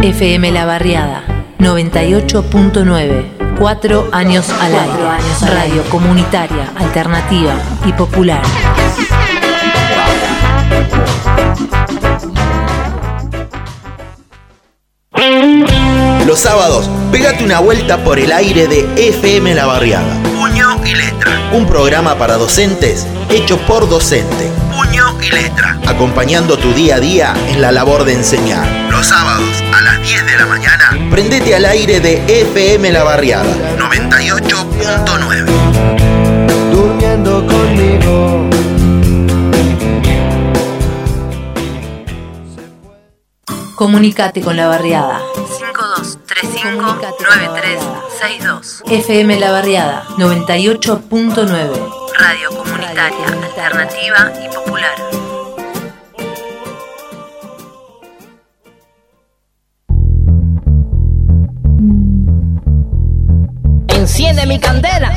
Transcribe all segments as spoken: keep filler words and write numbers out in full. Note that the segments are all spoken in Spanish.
F M La Barriada, noventa y ocho punto nueve. Cuatro años al aire. Radio comunitaria, alternativa y popular. Los sábados, pégate una vuelta por el aire de F M La Barriada. Puño y letra. Un programa para docentes hecho por docente. Puño y letra. Acompañando tu día a día en la labor de enseñar. Los sábados a las diez de la mañana, prendete al aire de F M La Barriada, noventa y ocho punto nueve. Durmiendo conmigo. Comunicate con La Barriada. cinco dos tres cinco nueve tres seis dos. F M La Barriada, noventa y ocho punto nueve. Radio comunitaria, alternativa y popular. Enciende mi candela.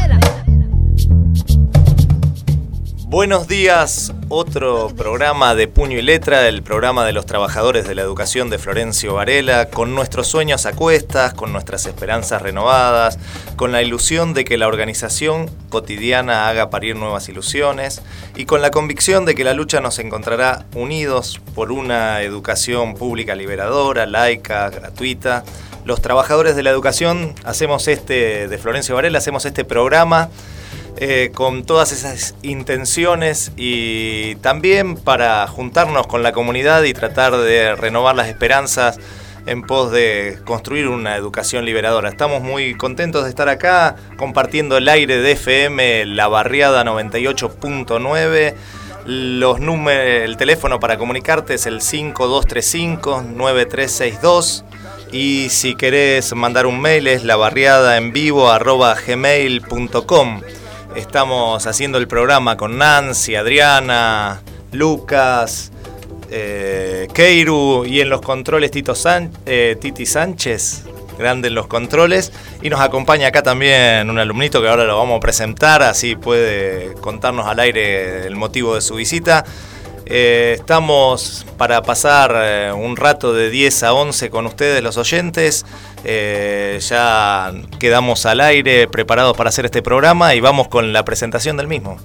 Buenos días, otro programa de Puño y Letra, el programa de los trabajadores de la educación de Florencio Varela, con nuestros sueños a cuestas, con nuestras esperanzas renovadas, con la ilusión de que la organización cotidiana haga parir nuevas ilusiones y con la convicción de que la lucha nos encontrará unidos por una educación pública liberadora, laica, gratuita. Los trabajadores de la educación hacemos este, de Florencio Varela, hacemos este programa Eh, con todas esas intenciones y también para juntarnos con la comunidad y tratar de renovar las esperanzas en pos de construir una educación liberadora. Estamos muy contentos de estar acá compartiendo el aire de F M La Barriada noventa y ocho punto nueve. Los números, el teléfono para comunicarte es el cinco dos tres cinco nueve tres seis dos y si querés mandar un mail es labarriadaenvivo arroba gmail punto com. Estamos haciendo el programa con Nancy, Adriana, Lucas, eh, Keiru y en los controles Tito San, eh, Titi Sánchez, grande en los controles. Y nos acompaña acá también un alumnito que ahora lo vamos a presentar, así puede contarnos al aire el motivo de su visita. Eh, estamos para pasar eh, un rato de diez a once con ustedes los oyentes. Eh, ya quedamos al aire preparados para hacer este programa y vamos con la presentación del mismo.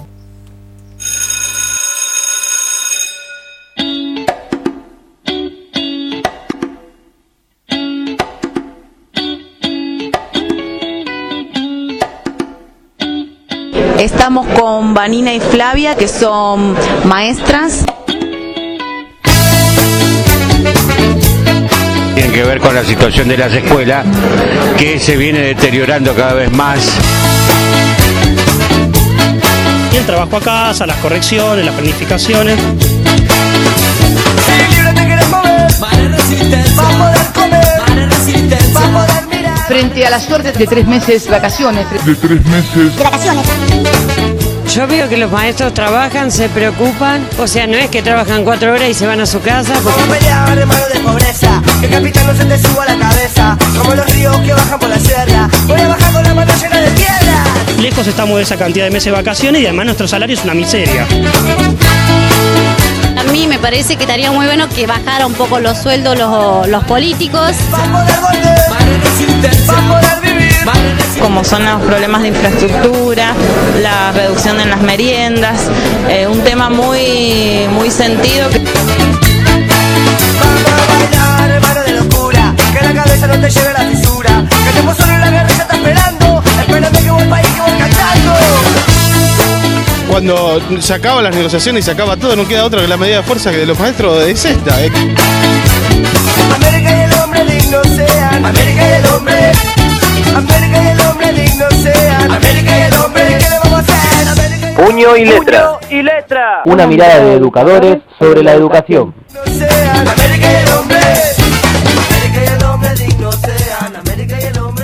Estamos con Vanina y Flavia, que son maestras. Tienen que ver con la situación de las escuelas, que se viene deteriorando cada vez más. El trabajo a casa, las correcciones, las planificaciones. Frente a la suerte de tres meses de vacaciones. De tres meses de vacaciones. Yo veo que los maestros trabajan, se preocupan, o sea, no es que trabajan cuatro horas y se van a su casa. Porque... Como pelear de mano de pobreza, que el capitán no se te suba a la cabeza, como los ríos que bajan por la sierra, voy a bajar con la mano llena de piedra. Lejos estamos de esa cantidad de meses de vacaciones y además nuestro salario es una miseria. A mí me parece que estaría muy bueno que bajara un poco los sueldos los, los políticos. Para poder volver, para poder vivir. Como son los problemas de infraestructura, la reducción en las meriendas, eh, un tema muy, muy sentido. Que... Vamos a bailar, hermano de locura, que la cabeza no te lleve a la fisura, que te solo en la guerra ya está esperando, espérame que voy al país que voy cantando. Cuando se acaban las negociaciones y se acaba todo, no queda otra que la medida de fuerza que de los maestros es esta. ¿eh? América y el hombre digno sean, América y el hombre, América y el hombre digno sean, América y el hombre, ¿qué le vamos a hacer? América y... Puño y letra. Puño y letra. Una mirada de educadores sobre la educación. Sean, América y el hombre, América y el hombre digno sean, América y el hombre.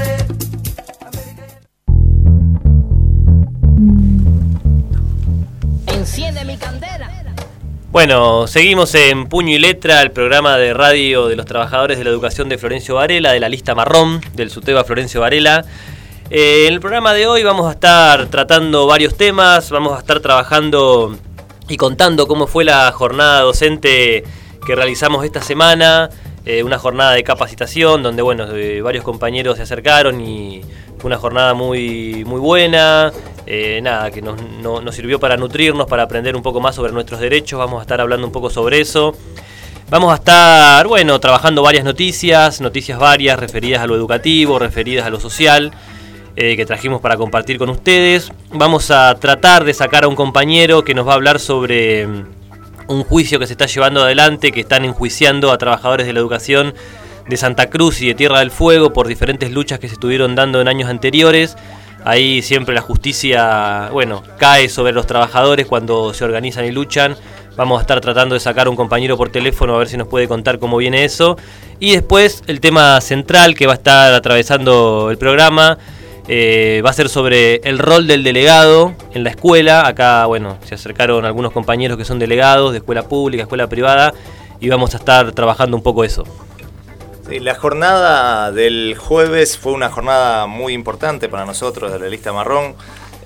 Bueno, seguimos en Puño y Letra, el programa de radio de los trabajadores de la educación de Florencio Varela, de la lista marrón del SUTEBA Florencio Varela. Eh, en el programa de hoy vamos a estar tratando varios temas, vamos a estar trabajando y contando cómo fue la jornada docente que realizamos esta semana. eh, una jornada de capacitación donde bueno, eh, varios compañeros se acercaron y fue una jornada muy, muy buena, eh, nada, que nos, no, nos sirvió para nutrirnos, para aprender un poco más sobre nuestros derechos. Vamos a estar hablando un poco sobre eso. Vamos a estar, bueno, trabajando varias noticias, noticias varias referidas a lo educativo, referidas a lo social, eh, que trajimos para compartir con ustedes. Vamos a tratar de sacar a un compañero que nos va a hablar sobre un juicio que se está llevando adelante, que están enjuiciando a trabajadores de la educación de Santa Cruz y de Tierra del Fuego por diferentes luchas que se estuvieron dando en años anteriores. Ahí siempre la justicia, bueno, cae sobre los trabajadores cuando se organizan y luchan. Vamos a estar tratando de sacar a un compañero por teléfono a ver si nos puede contar cómo viene eso. Y después el tema central que va a estar atravesando el programa eh, va a ser sobre el rol del delegado en la escuela. Acá, bueno, se acercaron algunos compañeros que son delegados de escuela pública, escuela privada, y vamos a estar trabajando un poco eso. Sí, la jornada del jueves fue una jornada muy importante para nosotros de la lista marrón.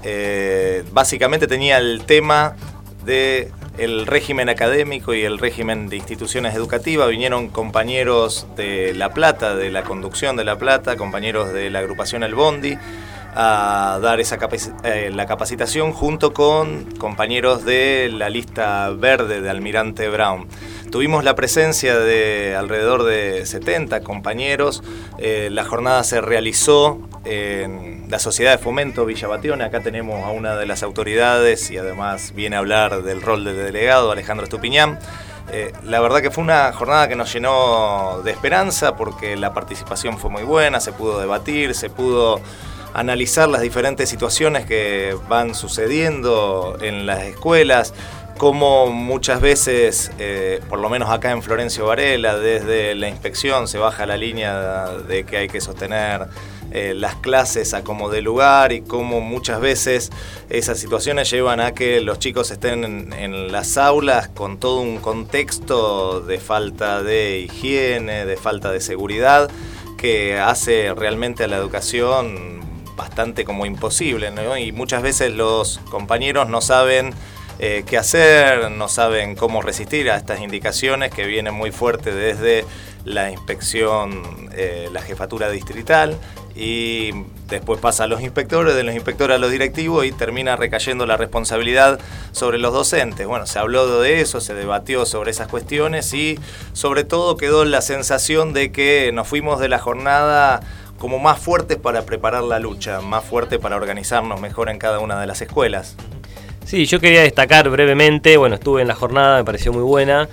Eh, básicamente tenía el tema de el régimen académico y el régimen de instituciones educativas. Vinieron compañeros de La Plata, de la conducción de La Plata, compañeros de la agrupación El Bondi, a dar esa capaci- eh, la capacitación junto con compañeros de la lista verde de Almirante Brown. Tuvimos la presencia de alrededor de setenta compañeros. Eh, la jornada se realizó en la Sociedad de Fomento Villa Batione. Acá tenemos a una de las autoridades y además viene a hablar del rol del delegado, Alejandro Estupiñán. Eh, la verdad que fue una jornada que nos llenó de esperanza porque la participación fue muy buena, se pudo debatir, se pudo analizar las diferentes situaciones que van sucediendo en las escuelas, como muchas veces, eh, por lo menos acá en Florencio Varela, desde la inspección se baja la línea de que hay que sostener eh, las clases a como de lugar y cómo muchas veces esas situaciones llevan a que los chicos estén en, en las aulas con todo un contexto de falta de higiene, de falta de seguridad, que hace realmente a la educación bastante como imposible, ¿no? Y muchas veces los compañeros no saben Eh, qué hacer, no saben cómo resistir a estas indicaciones que vienen muy fuertes desde la inspección, eh, la jefatura distrital, y después pasa a los inspectores, de los inspectores a los directivos y termina recayendo la responsabilidad sobre los docentes. Bueno, se habló de eso, se debatió sobre esas cuestiones y sobre todo quedó la sensación de que nos fuimos de la jornada como más fuertes para preparar la lucha, más fuertes para organizarnos mejor en cada una de las escuelas. Sí, yo quería destacar brevemente, bueno, estuve en la jornada, me pareció muy buena.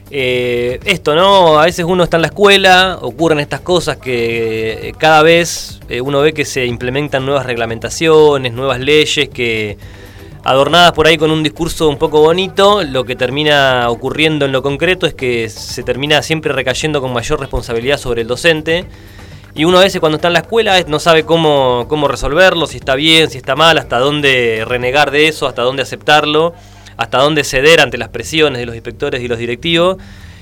Eh, esto, ¿no? A veces uno está en la escuela, ocurren estas cosas que cada vez eh, uno ve que se implementan nuevas reglamentaciones, nuevas leyes que, adornadas por ahí con un discurso un poco bonito, lo que termina ocurriendo en lo concreto es que se termina siempre recayendo con mayor responsabilidad sobre el docente. Y uno a veces cuando está en la escuela no sabe cómo, cómo resolverlo, si está bien, si está mal, hasta dónde renegar de eso, hasta dónde aceptarlo, hasta dónde ceder ante las presiones de los inspectores y los directivos.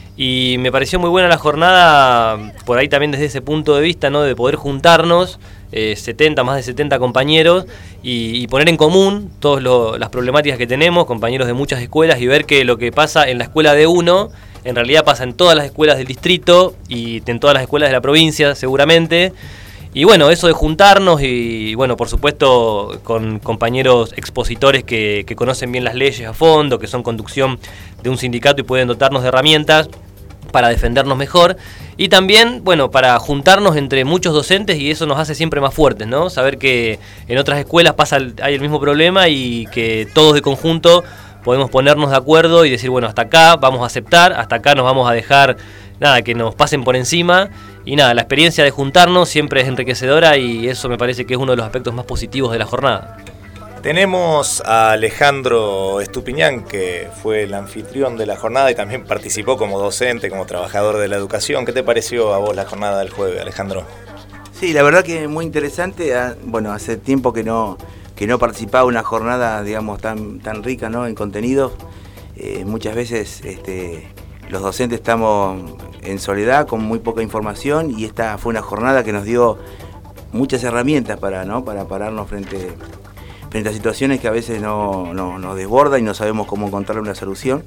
Y me pareció muy buena la jornada, por ahí también desde ese punto de vista, ¿no? De poder juntarnos, eh, setenta, más de setenta compañeros, y, y poner en común todas las problemáticas que tenemos, compañeros de muchas escuelas, y ver que lo que pasa en la escuela de uno en realidad pasa en todas las escuelas del distrito y en todas las escuelas de la provincia seguramente. Y bueno, eso de juntarnos y bueno, por supuesto con compañeros expositores que, que conocen bien las leyes a fondo, que son conducción de un sindicato y pueden dotarnos de herramientas para defendernos mejor. Y también, bueno, para juntarnos entre muchos docentes, y eso nos hace siempre más fuertes, ¿no? Saber que en otras escuelas pasa el, hay el mismo problema y que todos de conjunto podemos ponernos de acuerdo y decir, bueno, hasta acá vamos a aceptar, hasta acá nos vamos a dejar, nada, que nos pasen por encima. Y nada, la experiencia de juntarnos siempre es enriquecedora y eso me parece que es uno de los aspectos más positivos de la jornada. Tenemos a Alejandro Estupiñán, que fue el anfitrión de la jornada y también participó como docente, como trabajador de la educación. ¿Qué te pareció a vos la jornada del jueves, Alejandro? Sí, la verdad que muy interesante. Bueno, hace tiempo que no... que no participaba en una jornada, digamos, tan, tan rica, ¿no?, en contenidos. Eh, muchas veces este, los docentes estamos en soledad, con muy poca información, y esta fue una jornada que nos dio muchas herramientas para, ¿no?, para pararnos frente, frente a situaciones que a veces no, no, nos desbordan y no sabemos cómo encontrar una solución.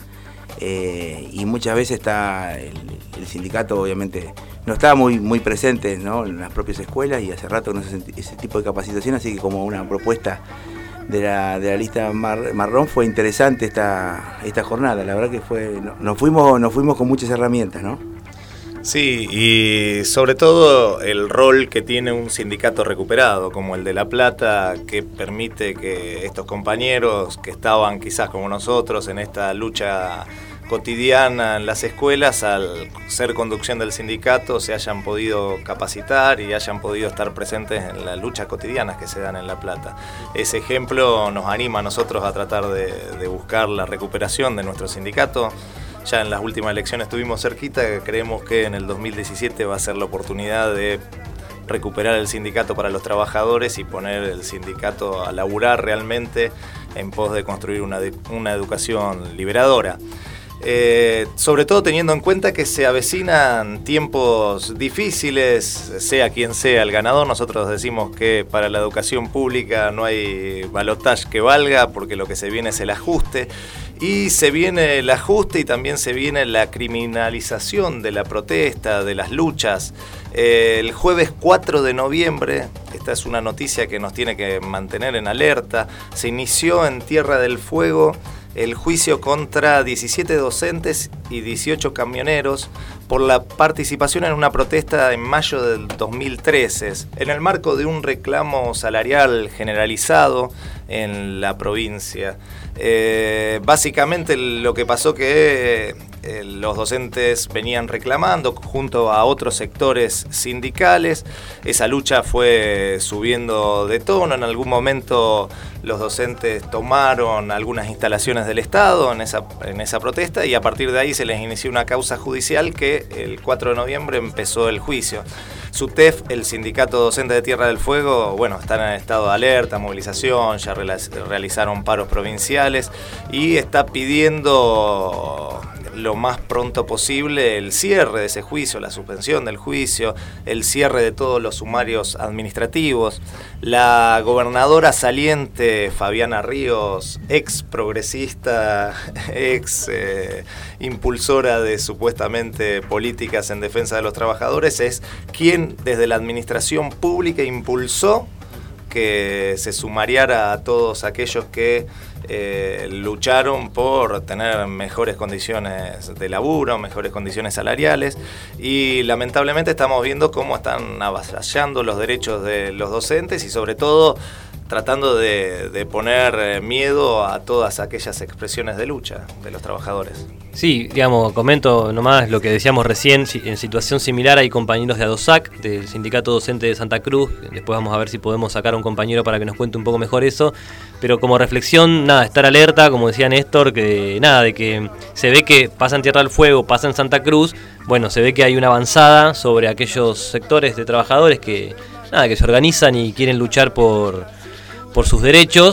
eh, y muchas veces está el, el sindicato, obviamente, no está muy, muy presente, ¿no?, en las propias escuelas, y hace rato no se hace ese tipo de capacitación, así que como una propuesta de la, de la lista mar, marrón fue interesante esta, esta jornada. La verdad que fue, nos fuimos, nos fuimos con muchas herramientas, ¿no? Sí, y sobre todo el rol que tiene un sindicato recuperado como el de La Plata, que permite que estos compañeros que estaban quizás como nosotros en esta lucha cotidiana en las escuelas, al ser conducción del sindicato, se hayan podido capacitar y hayan podido estar presentes en las luchas cotidianas que se dan en La Plata. Ese ejemplo nos anima a nosotros a tratar de, de buscar la recuperación de nuestro sindicato. Ya en las últimas elecciones estuvimos cerquita, creemos que en el dos mil diecisiete va a ser la oportunidad de recuperar el sindicato para los trabajadores y poner el sindicato a laburar realmente en pos de construir una, una educación liberadora. Eh, sobre todo teniendo en cuenta que se avecinan tiempos difíciles, sea quien sea el ganador. Nosotros decimos que para la educación pública no hay balotaje que valga, porque lo que se viene es el ajuste, y se viene el ajuste y también se viene la criminalización de la protesta, de las luchas. Eh, el jueves cuatro de noviembre, esta es una noticia que nos tiene que mantener en alerta, se inició en Tierra del Fuego el juicio contra diecisiete docentes y dieciocho camioneros por la participación en una protesta en mayo del dos mil trece, en el marco de un reclamo salarial generalizado en la provincia. Eh, básicamente lo que pasó que eh, los docentes venían reclamando junto a otros sectores sindicales. Esa lucha fue subiendo de tono. En algún momento los docentes tomaron algunas instalaciones del Estado en esa, en esa protesta, y a partir de ahí se les inició una causa judicial que el cuatro de noviembre empezó el juicio. SUTEF, el sindicato docente de Tierra del Fuego, bueno, están en estado de alerta, movilización, ya realizaron paros provinciales y está pidiendo lo más pronto posible el cierre de ese juicio, la suspensión del juicio, el cierre de todos los sumarios administrativos. La gobernadora saliente Fabiana Ríos, ex progresista, ex eh, impulsora de supuestamente políticas en defensa de los trabajadores, es quien desde la administración pública impulsó que se sumariara a todos aquellos que eh, lucharon por tener mejores condiciones de laburo, mejores condiciones salariales, y lamentablemente estamos viendo cómo están avasallando los derechos de los docentes y sobre todo tratando de, de poner miedo a todas aquellas expresiones de lucha de los trabajadores. Sí, digamos, comento nomás lo que decíamos recién. En situación similar hay compañeros de ADOSAC, del Sindicato Docente de Santa Cruz. Después vamos a ver si podemos sacar a un compañero para que nos cuente un poco mejor eso. Pero como reflexión, nada, estar alerta, como decía Néstor, que nada, de que se ve que pasa en Tierra del Fuego, pasa en Santa Cruz. Bueno, se ve que hay una avanzada sobre aquellos sectores de trabajadores que, nada, que se organizan y quieren luchar por, por sus derechos.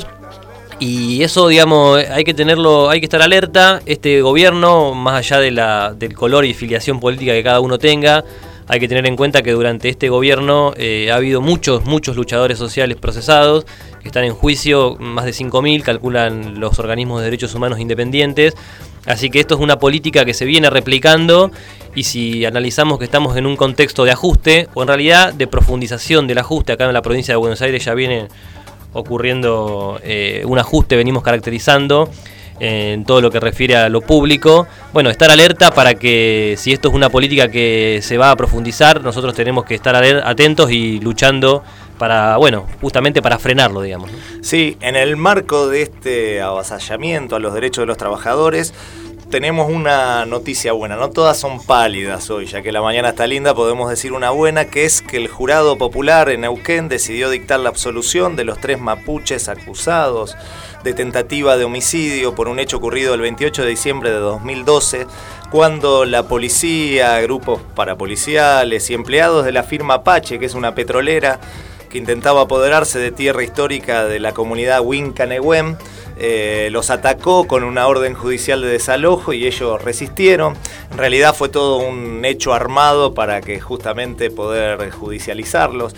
Y eso, digamos, hay que tenerlo, hay que estar alerta. Este gobierno, más allá de la, del color y filiación política que cada uno tenga, hay que tener en cuenta que durante este gobierno eh, ha habido muchos, muchos luchadores sociales procesados, que están en juicio, más de cinco mil, calculan los organismos de derechos humanos independientes. Así que esto es una política que se viene replicando, y si analizamos que estamos en un contexto de ajuste, o en realidad de profundización del ajuste, acá en la provincia de Buenos Aires ya viene ocurriendo eh, un ajuste, venimos caracterizando eh, en todo lo que refiere a lo público. Bueno, estar alerta para que si esto es una política que se va a profundizar, nosotros tenemos que estar atentos y luchando para, bueno, justamente para frenarlo, digamos. Sí, en el marco de este avasallamiento a los derechos de los trabajadores, tenemos una noticia buena. No todas son pálidas hoy, ya que la mañana está linda. Podemos decir una buena, que es que el jurado popular en Neuquén decidió dictar la absolución de los tres mapuches acusados de tentativa de homicidio por un hecho ocurrido el veintiocho de diciembre de dos mil doce, cuando la policía, grupos parapoliciales y empleados de la firma Apache, que es una petrolera que intentaba apoderarse de tierra histórica de la comunidad Huinca Nehuen, eh, los atacó con una orden judicial de desalojo y ellos resistieron. En realidad fue todo un hecho armado para que justamente poder judicializarlos.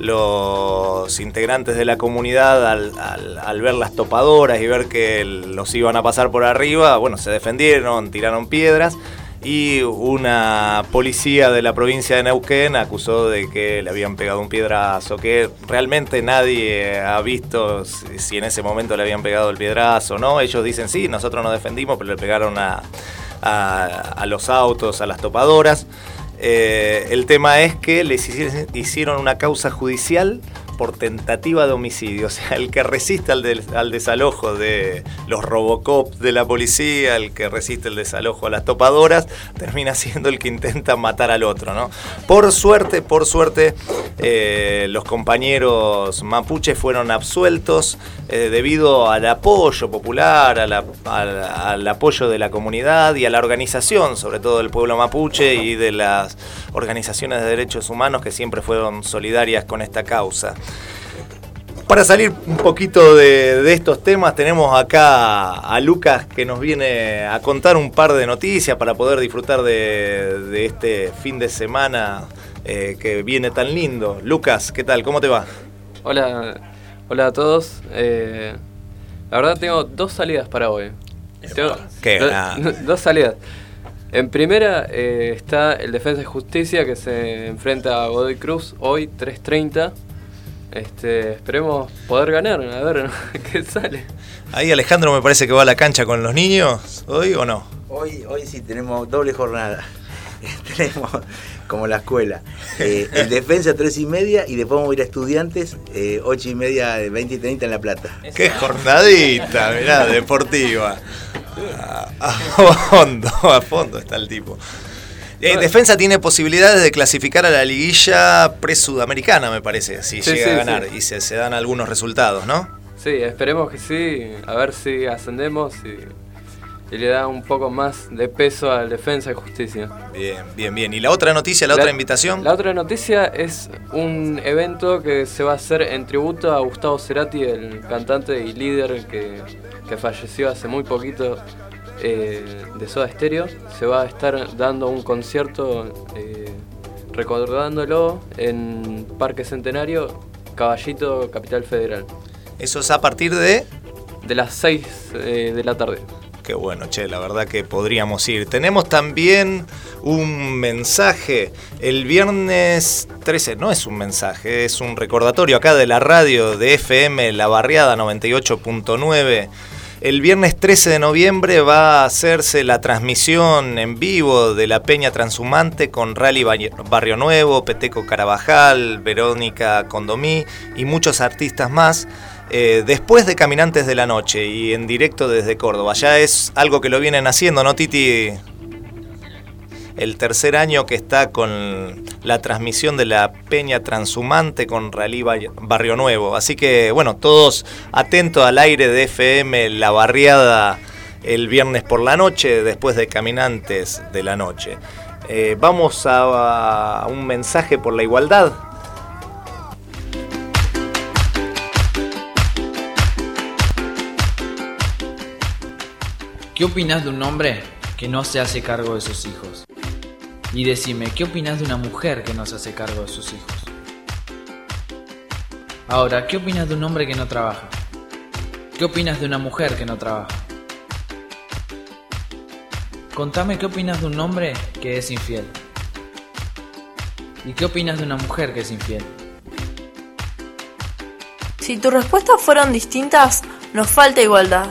Los integrantes de la comunidad al, al, al ver las topadoras y ver que los iban a pasar por arriba, bueno, se defendieron, tiraron piedras. Y una policía de la provincia de Neuquén acusó de que le habían pegado un piedrazo, que realmente nadie ha visto si en ese momento le habían pegado el piedrazo o no. Ellos dicen sí, nosotros nos defendimos, pero le pegaron a, a, a los autos, a las topadoras. Eh, el tema es que les hicieron una causa judicial por tentativa de homicidio. O sea, el que resiste al, de, al desalojo de los Robocop de la policía, el que resiste el desalojo a las topadoras, termina siendo el que intenta matar al otro, ¿no? Por suerte, por suerte, eh, los compañeros mapuches fueron absueltos eh, debido al apoyo popular, a la, al, al apoyo de la comunidad y a la organización, sobre todo del pueblo mapuche y de las organizaciones de derechos humanos que siempre fueron solidarias con esta causa. Para salir un poquito de, de estos temas, tenemos acá a Lucas que nos viene a contar un par de noticias para poder disfrutar de, de este fin de semana eh, que viene tan lindo. Lucas, ¿qué tal? ¿Cómo te va? Hola, hola a todos. Eh, la verdad tengo dos salidas para hoy. Tengo, ¿Qué? do, Ah. dos salidas. En primera eh, está el Defensa y Justicia que se enfrenta a Godoy Cruz hoy, tres treinta. Este, esperemos poder ganar, a ver qué sale. Ahí Alejandro me parece que va a la cancha con los niños, ¿hoy o no? Hoy, hoy sí tenemos doble jornada. Tenemos como la escuela. Eh, el Defensa tres y media y después vamos a ir a Estudiantes eh, ocho y media, veinte y treinta en La Plata. ¡Qué jornadita! Mirá, deportiva. A, a fondo, a fondo está el tipo. Eh, Defensa tiene posibilidades de clasificar a la liguilla pre-sudamericana, me parece, si Sí, llega sí, a ganar sí. y se, se dan algunos resultados, ¿no? Sí, esperemos que sí, a ver si ascendemos y, y le da un poco más de peso al Defensa y Justicia. Bien, bien, bien. ¿Y la otra noticia, la, la otra invitación? La otra noticia es un evento que se va a hacer en tributo a Gustavo Cerati, el cantante y líder que, que falleció hace muy poquito eh, de Soda Stereo. Se va a estar dando un concierto eh, recordándolo en Parque Centenario, Caballito, Capital Federal. ¿Eso es a partir de...? De las seis eh, de la tarde. Qué bueno, che, la verdad que podríamos ir. Tenemos también un mensaje. El viernes trece, no es un mensaje, es un recordatorio acá de la radio de F M La Barriada noventa y ocho punto nueve. El viernes trece de noviembre va a hacerse la transmisión en vivo de la Peña Transhumante con Rally Barrio Nuevo, Peteco Carabajal, Verónica Condomí y muchos artistas más. Eh, después de Caminantes de la Noche y en directo desde Córdoba. Ya es algo que lo vienen haciendo, ¿no, Titi? El tercer año que está con la transmisión de la Peña Transhumante con Rally Barrio Nuevo. Así que, bueno, todos atentos al aire de F M La Barriada el viernes por la noche, después de Caminantes de la Noche. Eh, vamos a, a un mensaje por la igualdad. ¿Qué opinás de un hombre que no se hace cargo de sus hijos? Y decime, ¿qué opinás de una mujer que no se hace cargo de sus hijos? Ahora, ¿qué opinás de un hombre que no trabaja? ¿Qué opinás de una mujer que no trabaja? Contame qué opinás de un hombre que es infiel. ¿Y qué opinás de una mujer que es infiel? Si tus respuestas fueron distintas, nos falta igualdad.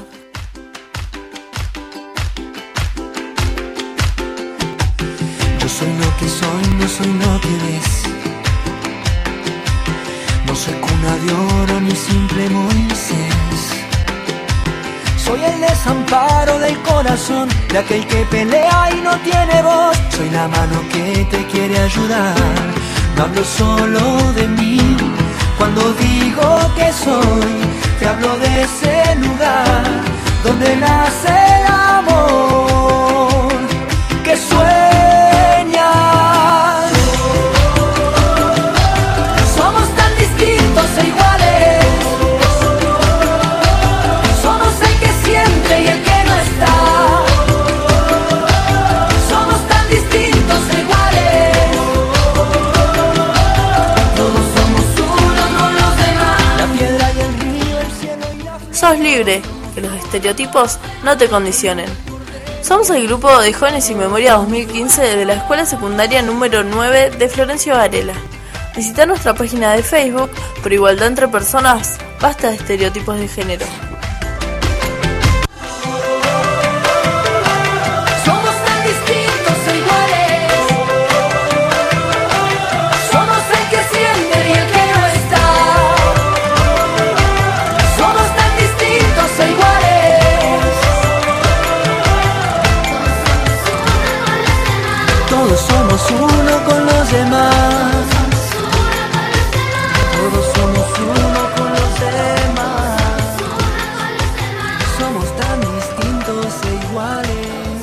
Soy lo que soy, no soy lo que ves. No soy cuna de oro ni simple Moisés. Soy el desamparo del corazón de aquel que pelea y no tiene voz. Soy la mano que te quiere ayudar. No hablo solo de mí. Cuando digo que soy, te hablo de ese lugar donde nace el amor que sueña. Somos tan distintos e iguales. Somos el que sos libre, que los estereotipos no te condicionen. Somos el grupo de Jóvenes sin Memoria dos mil quince de la Escuela Secundaria número nueve de Florencio Varela. Visita nuestra página de Facebook por Igualdad entre Personas, basta de estereotipos de género. Somos uno con los demás. Todos somos uno con los demás. Somos tan distintos e iguales.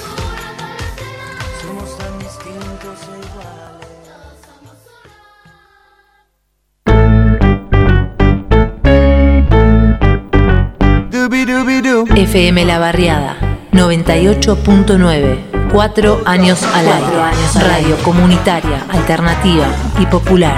Somos tan distintos e iguales. F M La Barriada noventa y ocho punto nueve. Cuatro años al aire. Radio comunitaria, alternativa y popular.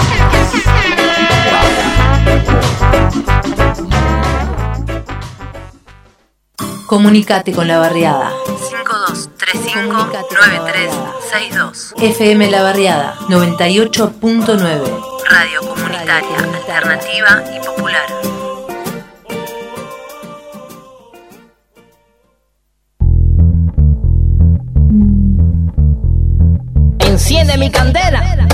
Comunicate con La Barriada. cinco dos tres cinco nueve tres seis dos. F M La Barriada noventa y ocho punto nueve. Radio comunitaria, alternativa y popular. Enciende mi candela.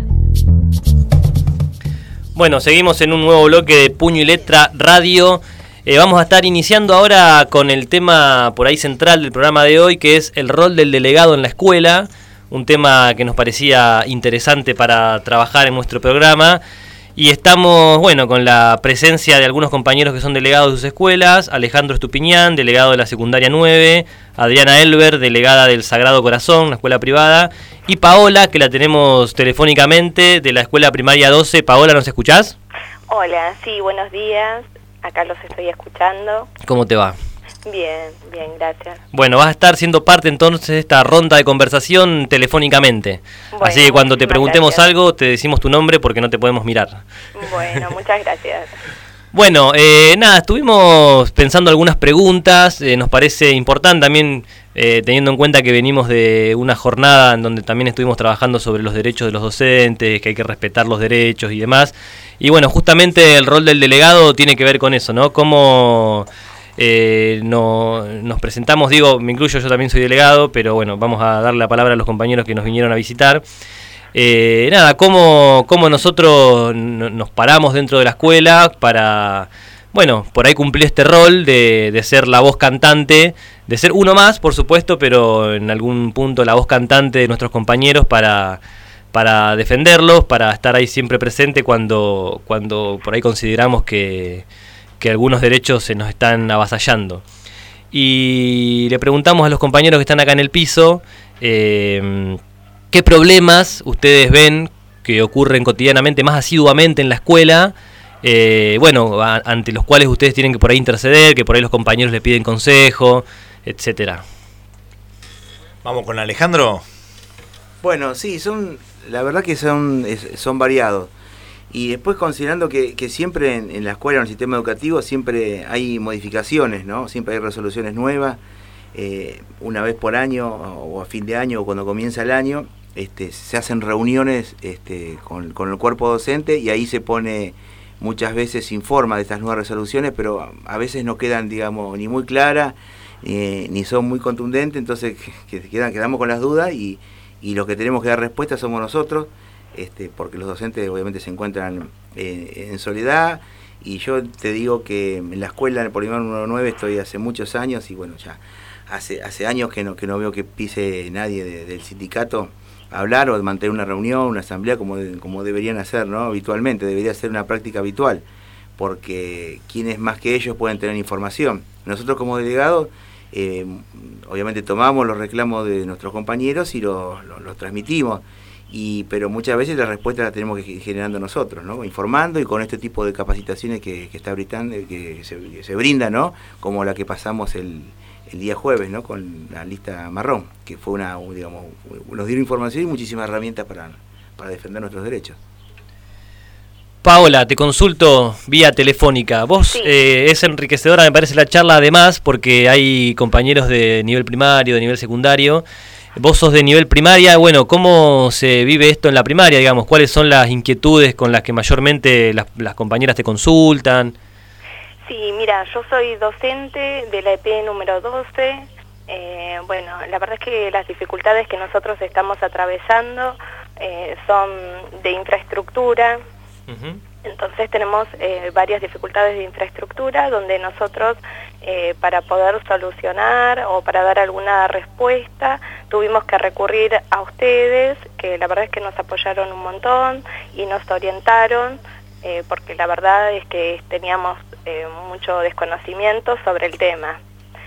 Bueno, seguimos en un nuevo bloque de Puño y Letra Radio. Eh, vamos a estar iniciando ahora con el tema por ahí central del programa de hoy, que es el rol del delegado en la escuela. Un tema que nos parecía interesante para trabajar en nuestro programa. Y estamos, bueno, con la presencia de algunos compañeros que son delegados de sus escuelas. Alejandro Estupiñán, delegado de la secundaria nueve. Adriana Elber, delegada del Sagrado Corazón, una escuela privada. Y Paola, que la tenemos telefónicamente, de la escuela primaria doce. Paola, ¿nos escuchás? Hola, sí, buenos días. Acá los estoy escuchando. ¿Cómo te va? Bien, bien, gracias. Bueno, vas a estar siendo parte entonces de esta ronda de conversación telefónicamente. Bueno, así que cuando te preguntemos gracias. algo, te decimos tu nombre porque no te podemos mirar. Bueno, muchas gracias. Bueno, eh, nada, estuvimos pensando algunas preguntas. Eh, nos parece importante también, eh, teniendo en cuenta que venimos de una jornada en donde también estuvimos trabajando sobre los derechos de los docentes, que hay que respetar los derechos y demás. Y bueno, justamente el rol del delegado tiene que ver con eso, ¿no? Cómo eh, no, nos presentamos, digo, me incluyo, yo también soy delegado, pero bueno, vamos a darle la palabra a los compañeros que nos vinieron a visitar. Eh, nada, cómo, cómo nosotros nos paramos dentro de la escuela para, bueno, por ahí cumplir este rol de, de ser la voz cantante, de ser uno más, por supuesto, pero en algún punto la voz cantante de nuestros compañeros para, para defenderlos, para estar ahí siempre presente cuando, cuando por ahí consideramos que, que algunos derechos se nos están avasallando. Y le preguntamos a los compañeros que están acá en el piso, eh, ¿qué problemas ustedes ven que ocurren cotidianamente, más asiduamente en la escuela? Eh, bueno, a, ante los cuales ustedes tienen que por ahí interceder, que por ahí los compañeros les piden consejo, etcétera. Vamos con Alejandro. Bueno, sí, son, la verdad que son, son variados. Y después considerando que, que siempre en, en la escuela, en el sistema educativo, siempre hay modificaciones, ¿no? Siempre hay resoluciones nuevas. Eh, una vez por año o a fin de año o cuando comienza el año, este, se hacen reuniones este, con, con el cuerpo docente y ahí se pone, muchas veces se informa de estas nuevas resoluciones, pero a veces no quedan, digamos, ni muy claras eh, ni son muy contundentes, entonces que, que quedan, quedamos con las dudas y, y los que tenemos que dar respuesta somos nosotros, este, porque los docentes obviamente se encuentran eh, en soledad. Y yo te digo que en la escuela, en el Polinomio número nueve, estoy hace muchos años y bueno, ya hace hace años que no que no veo que pise nadie de, del sindicato a hablar o mantener una reunión, una asamblea como, de, como deberían hacer, ¿no? Habitualmente, debería ser una práctica habitual, porque quienes más que ellos pueden tener información. Nosotros como delegados, eh, obviamente tomamos los reclamos de nuestros compañeros y los, los, los transmitimos. Y, pero muchas veces la respuesta la tenemos que ir generando nosotros, ¿no? Informando y con este tipo de capacitaciones que, que está brindando, que se, que se brinda, ¿no? Como la que pasamos el, el día jueves, ¿no? Con la lista marrón, que fue una, digamos, nos dieron información y muchísimas herramientas para, para defender nuestros derechos. Paola, te consulto vía telefónica. Vos sí. eh, es enriquecedora, me parece, la charla, además, porque hay compañeros de nivel primario, de nivel secundario. Vos sos de nivel primaria. Bueno, ¿cómo se vive esto en la primaria, digamos? ¿Cuáles son las inquietudes con las que mayormente las, las compañeras te consultan? Sí, mira, yo soy docente de la E P número doce. Eh, bueno, la verdad es que las dificultades que nosotros estamos atravesando eh, son de infraestructura. Uh-huh. Entonces tenemos eh, varias dificultades de infraestructura donde nosotros eh, para poder solucionar o para dar alguna respuesta tuvimos que recurrir a ustedes, que la verdad es que nos apoyaron un montón y nos orientaron, eh, porque la verdad es que teníamos eh, mucho desconocimiento sobre el tema.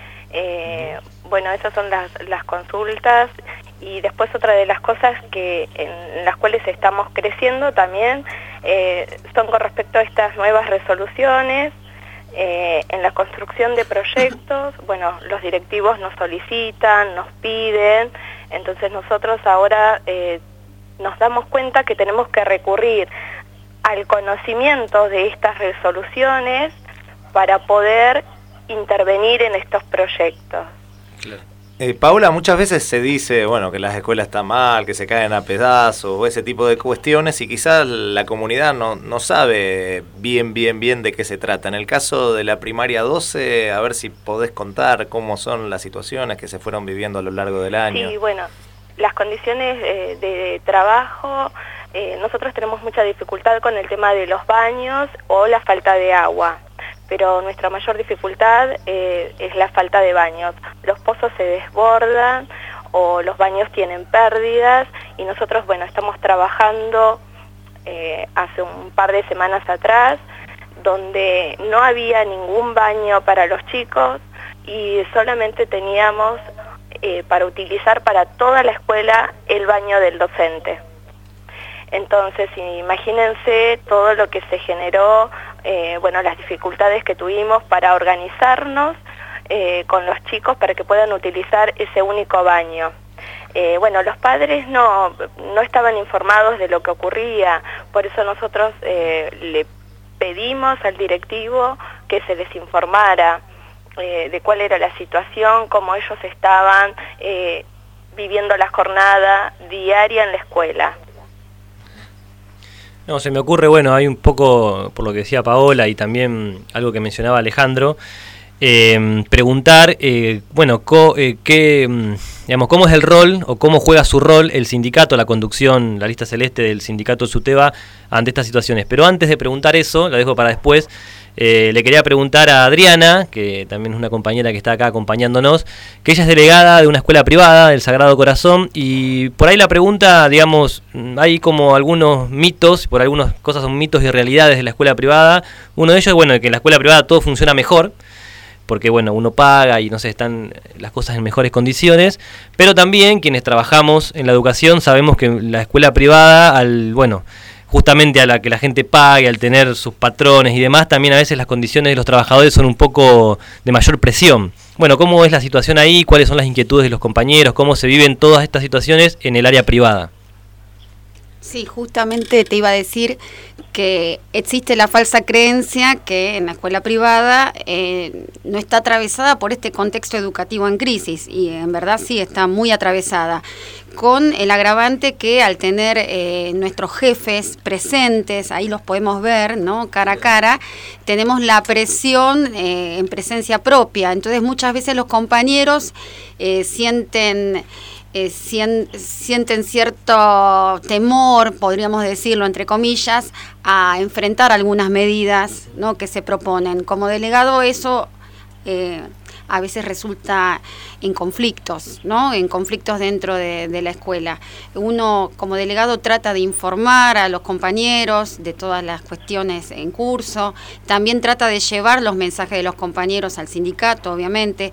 Eh, bueno, esas son las, las consultas. Y después otra de las cosas que en las cuales estamos creciendo también eh, son con respecto a estas nuevas resoluciones, eh, en la construcción de proyectos. Bueno, los directivos nos solicitan, nos piden, entonces nosotros ahora eh, nos damos cuenta que tenemos que recurrir al conocimiento de estas resoluciones para poder intervenir en estos proyectos. Claro. Eh, Paula, muchas veces se dice, bueno, que las escuelas están mal, que se caen a pedazos, o ese tipo de cuestiones, y quizás la comunidad no, no sabe bien, bien, bien de qué se trata. En el caso de la primaria doce, a ver si podés contar cómo son las situaciones que se fueron viviendo a lo largo del año. Sí, bueno, las condiciones eh, de trabajo, eh, nosotros tenemos mucha dificultad con el tema de los baños o la falta de agua. Pero nuestra mayor dificultad eh, es la falta de baños. Los pozos se desbordan o los baños tienen pérdidas y nosotros, bueno, estamos trabajando eh, hace un par de semanas atrás donde no había ningún baño para los chicos y solamente teníamos eh, para utilizar para toda la escuela el baño del docente. Entonces, imagínense todo lo que se generó, eh, bueno, las dificultades que tuvimos para organizarnos eh, con los chicos para que puedan utilizar ese único baño. Eh, bueno, los padres no, no estaban informados de lo que ocurría, por eso nosotros eh, le pedimos al directivo que se les informara eh, de cuál era la situación, cómo ellos estaban eh, viviendo la jornada diaria en la escuela. No, se me ocurre, bueno, hay un poco, por lo que decía Paola y también algo que mencionaba Alejandro, eh, preguntar, eh, bueno, co, eh, qué, digamos, cómo es el rol o cómo juega su rol el sindicato, la conducción, la lista celeste del sindicato SUTEBA ante estas situaciones. Pero antes de preguntar eso, la dejo para después, eh, le quería preguntar a Adriana, que también es una compañera que está acá acompañándonos, que ella es delegada de una escuela privada, del Sagrado Corazón, y por ahí la pregunta, digamos, hay como algunos mitos, por algunas cosas son mitos y realidades de la escuela privada. Uno de ellos, bueno, que en la escuela privada todo funciona mejor, porque bueno, uno paga y no sé, están las cosas en mejores condiciones, pero también quienes trabajamos en la educación sabemos que la escuela privada, al bueno, justamente a la que la gente pague, al tener sus patrones y demás, también a veces las condiciones de los trabajadores son un poco de mayor presión. Bueno, ¿cómo es la situación ahí? ¿Cuáles son las inquietudes de los compañeros? ¿Cómo se viven todas estas situaciones en el área privada? Sí, justamente te iba a decir que existe la falsa creencia que en la escuela privada eh, no está atravesada por este contexto educativo en crisis, y en verdad sí está muy atravesada, con el agravante que al tener eh, nuestros jefes presentes, ahí los podemos ver, ¿no?, cara a cara, tenemos la presión eh, en presencia propia. Entonces muchas veces los compañeros eh, sienten... Eh, sien, sienten cierto temor, podríamos decirlo entre comillas, a enfrentar algunas medidas, ¿no?, que se proponen. Como delegado eso eh, a veces resulta en conflictos, ¿no?, en conflictos dentro de, de la escuela. Uno como delegado trata de informar a los compañeros de todas las cuestiones en curso, también trata de llevar los mensajes de los compañeros al sindicato, obviamente.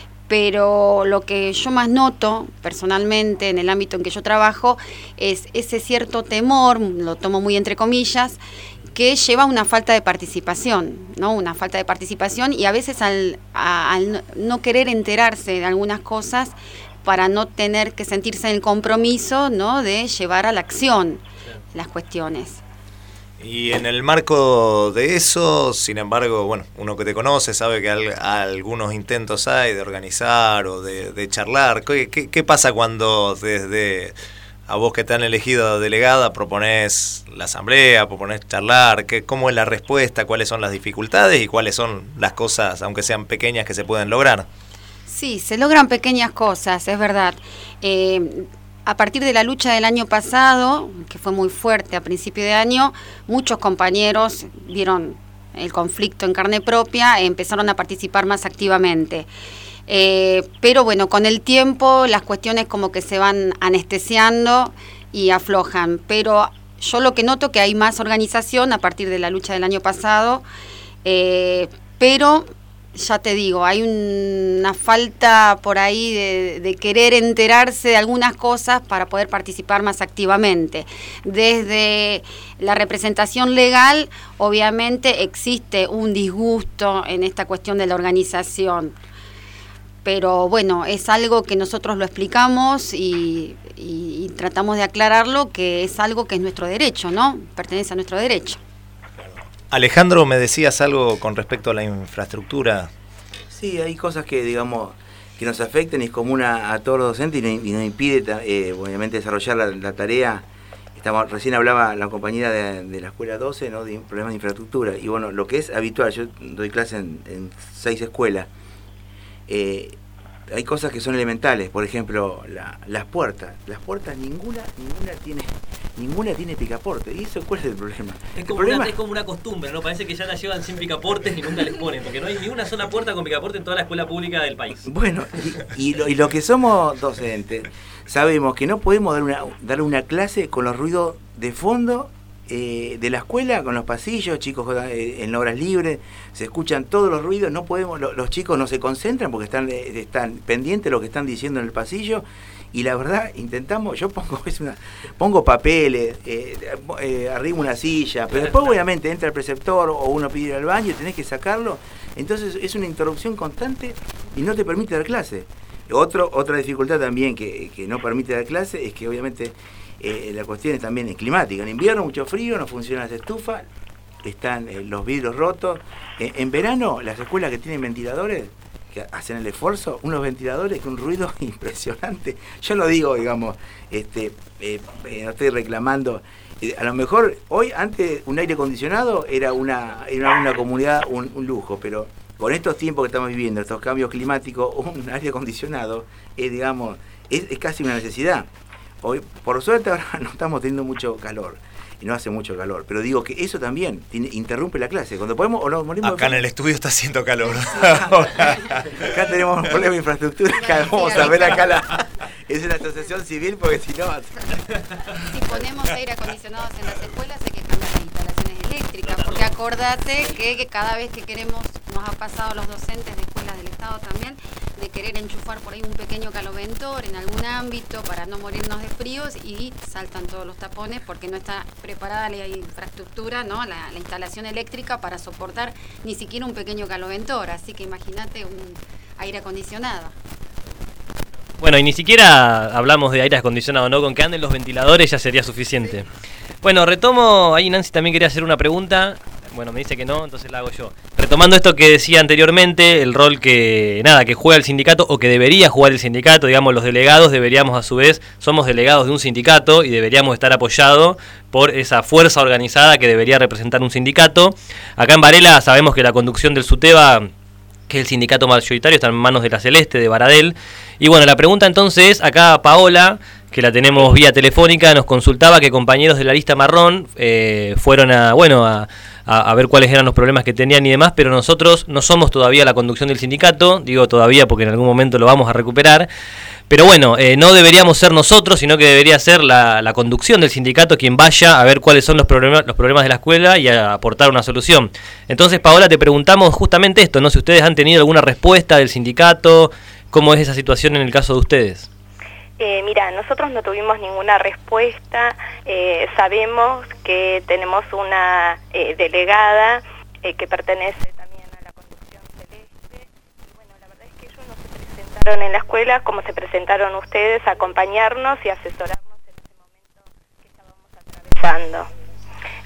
Pero lo que yo más noto personalmente en el ámbito en que yo trabajo es ese cierto temor, lo tomo muy entre comillas, que lleva a una falta de participación, ¿no? Una falta de participación y a veces al, a, al no querer enterarse de algunas cosas para no tener que sentirse en el compromiso, ¿no?, de llevar a la acción las cuestiones. Y en el marco de eso, sin embargo, bueno, uno que te conoce sabe que al, algunos intentos hay de organizar o de, de charlar. ¿Qué, qué, ¿Qué pasa cuando desde a vos que te han elegido delegada proponés la asamblea, proponés charlar? ¿Qué, ¿Cómo es la respuesta? ¿Cuáles son las dificultades y cuáles son las cosas, aunque sean pequeñas, que se pueden lograr? Sí, se logran pequeñas cosas, es verdad. Eh, A partir de la lucha del año pasado, que fue muy fuerte a principio de año, muchos compañeros vieron el conflicto en carne propia e empezaron a participar más activamente. Eh, pero bueno, con el tiempo las cuestiones como que se van anestesiando y aflojan. Pero yo lo que noto que hay más organización a partir de la lucha del año pasado, eh, pero... ya te digo, hay una falta por ahí de, de querer enterarse de algunas cosas para poder participar más activamente. Desde la representación legal, obviamente existe un disgusto en esta cuestión de la organización. Pero bueno, es algo que nosotros lo explicamos y, y, y tratamos de aclararlo, que es algo que es nuestro derecho, ¿no? Pertenece a nuestro derecho. Alejandro, ¿me decías algo con respecto a la infraestructura? Sí, hay cosas que, digamos, que nos afectan y es común a, a todos los docentes y nos, y nos impide, eh, obviamente, desarrollar la, la tarea. Estamos, recién hablaba la compañera de, de la escuela doce, ¿no?, de problemas de infraestructura. Y bueno, lo que es habitual, yo doy clase en, en seis escuelas, eh, hay cosas que son elementales, por ejemplo, la, las puertas. Las puertas ninguna ninguna tiene ninguna tiene picaporte. ¿Y eso cuál es el problema? Es el como, problema... Una, es como una costumbre, ¿no? Parece que ya la llevan sin picaportes y nunca les ponen, porque no hay ni una sola puerta con picaporte en toda la escuela pública del país. Bueno, y, y, lo, y lo que somos docentes, sabemos que no podemos dar una, dar una clase con los ruidos de fondo eh, de la escuela, con los pasillos, chicos eh, en horas libres, se escuchan todos los ruidos, no podemos, lo, los chicos no se concentran porque están, eh, están pendientes de lo que están diciendo en el pasillo. Y la verdad, intentamos, yo pongo es una, pongo papeles, eh, eh, arriba una silla, pero después obviamente entra el preceptor o uno pide ir al baño y tenés que sacarlo. Entonces es una interrupción constante y no te permite dar clase. Otro, otra dificultad también que, que no permite dar clase es que obviamente eh, la cuestión es también es climática. En invierno mucho frío, no funcionan las estufas, están eh, los vidrios rotos. Eh, en verano las escuelas que tienen ventiladores, que hacen el esfuerzo, unos ventiladores con un ruido impresionante. Yo no digo, digamos, este, eh, eh, no estoy reclamando, eh, a lo mejor hoy, antes, un aire acondicionado era una, era una comunidad, un, un lujo, pero con estos tiempos que estamos viviendo, estos cambios climáticos, un aire acondicionado es, digamos, es, es casi una necesidad. Hoy, por suerte, ahora no estamos teniendo mucho calor. Y no hace mucho calor, pero digo que eso también tiene, interrumpe la clase. Cuando podemos o nos morimos. Acá en el estudio está haciendo calor. Acá tenemos un problema de infraestructura. Acá vamos a ver acá la. Es una asociación civil porque si no. Si ponemos aire acondicionados en las escuelas hay que cambiar las instalaciones eléctricas, porque acordate que, que cada vez que queremos, nos ha pasado a los docentes de escuelas del Estado también, de querer enchufar por ahí un pequeño caloventor en algún ámbito para no morirnos de fríos y saltan todos los tapones porque no está preparada la infraestructura, ¿no? la, la instalación eléctrica para soportar ni siquiera un pequeño caloventor, así que imagínate un aire acondicionado. Bueno, y ni siquiera hablamos de aire acondicionado, ¿no? Con que anden los ventiladores ya sería suficiente. Bueno, retomo, ahí Nancy también quería hacer una pregunta. Bueno, me dice que no, entonces la hago yo. Retomando esto que decía anteriormente, el rol que, nada, que juega el sindicato o que debería jugar el sindicato, digamos, los delegados deberíamos a su vez, somos delegados de un sindicato y deberíamos estar apoyados por esa fuerza organizada que debería representar un sindicato. Acá en Varela sabemos que la conducción del SUTEBA, que es el sindicato mayoritario, está en manos de la Celeste, de Baradel. Y bueno, la pregunta entonces, acá Paola, que la tenemos vía telefónica, nos consultaba que compañeros de la lista marrón eh, fueron a, bueno, a, a, a ver cuáles eran los problemas que tenían y demás, pero nosotros no somos todavía la conducción del sindicato, digo todavía porque en algún momento lo vamos a recuperar. Pero bueno, eh, no deberíamos ser nosotros, sino que debería ser la, la conducción del sindicato quien vaya a ver cuáles son los problemas, los problemas de la escuela y a aportar una solución. Entonces, Paola, te preguntamos justamente esto, ¿no? Si ustedes han tenido alguna respuesta del sindicato, ¿cómo es esa situación en el caso de ustedes? Eh, mira, nosotros no tuvimos ninguna respuesta, eh, sabemos que tenemos una eh, delegada eh, que pertenece también a la conducción celeste, y bueno, la verdad es que ellos no se presentaron en la escuela como se presentaron ustedes a acompañarnos y asesorarnos en ese momento que estábamos atravesando.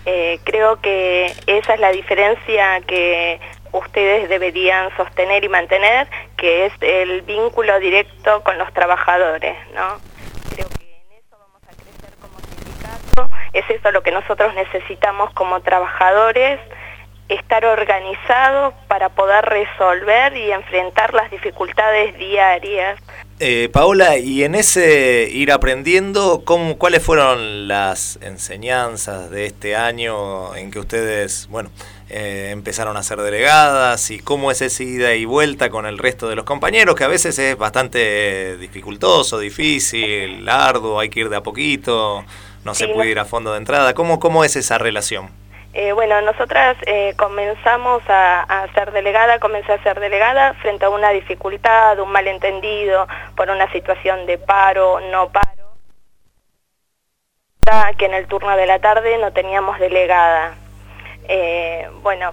Eh, creo que esa es la diferencia que ustedes deberían sostener y mantener, que es el vínculo directo con los trabajadores, ¿no? Creo que en eso vamos a crecer como sindicato, es eso lo que nosotros necesitamos como trabajadores, estar organizados para poder resolver y enfrentar las dificultades diarias. Eh, Paola, y en ese ir aprendiendo, ¿cómo, ¿cuáles fueron las enseñanzas de este año en que ustedes, bueno, eh, empezaron a ser delegadas, y cómo es esa ida y vuelta con el resto de los compañeros, que a veces es bastante dificultoso, difícil, arduo, hay que ir de a poquito, no Sí, se puede no. ir a fondo de entrada? ¿Cómo, cómo es esa relación? Eh, bueno, nosotras eh, comenzamos a, a ser delegada, comencé a ser delegada frente a una dificultad, un malentendido por una situación de paro, no paro, que en el turno de la tarde no teníamos delegada. Eh, bueno,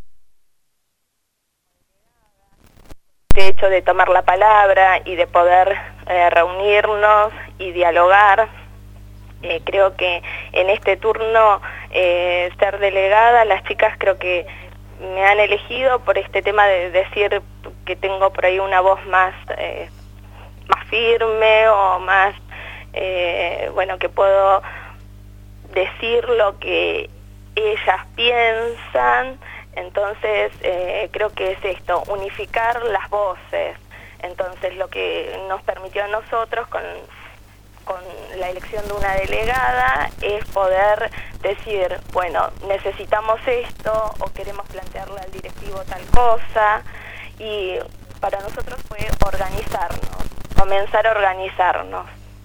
de hecho de tomar la palabra y de poder eh, reunirnos y dialogar. Eh, creo que en este turno eh, ser delegada, las chicas creo que me han elegido por este tema de decir que tengo por ahí una voz más, eh, más firme o más, eh, bueno, que puedo decir lo que ellas piensan. Entonces eh, creo que es esto, unificar las voces. Entonces lo que nos permitió a nosotros con con la elección de una delegada es poder decir, bueno, necesitamos esto o queremos plantearle al directivo tal cosa, y para nosotros fue organizarnos, comenzar a organizarnos.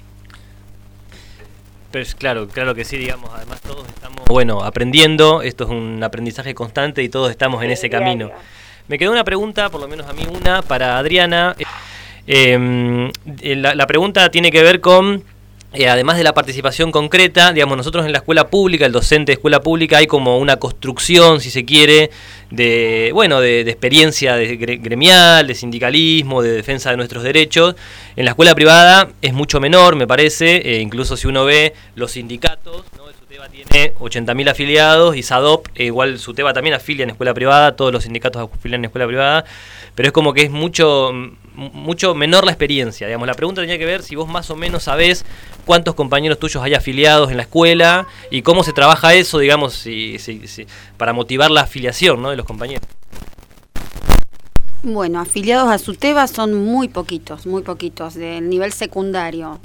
Pues claro, claro que sí, digamos, además todos estamos, bueno, aprendiendo, esto es un aprendizaje constante y todos estamos en ese camino. Me quedó una pregunta, por lo menos a mí una, para Adriana. Eh, la, la pregunta tiene que ver con, eh, además de la participación concreta, digamos, nosotros en la escuela pública, el docente de escuela pública, hay como una construcción, si se quiere, de, bueno, de, de experiencia de gremial, de sindicalismo, de defensa de nuestros derechos. En la escuela privada es mucho menor, me parece, eh, incluso si uno ve los sindicatos, ¿no? El SUTEBA tiene ochenta mil afiliados y SADOP, eh, igual SUTEBA también afilia en escuela privada, todos los sindicatos afilian en escuela privada, pero es como que es mucho, mucho menor la experiencia. Digamos, la pregunta tenía que ver si vos más o menos sabés cuántos compañeros tuyos hay afiliados en la escuela y cómo se trabaja eso, digamos, si, si, si, para motivar la afiliación, ¿no?, de los compañeros. Bueno, afiliados a SUTEBA son muy poquitos, muy poquitos, del nivel secundario.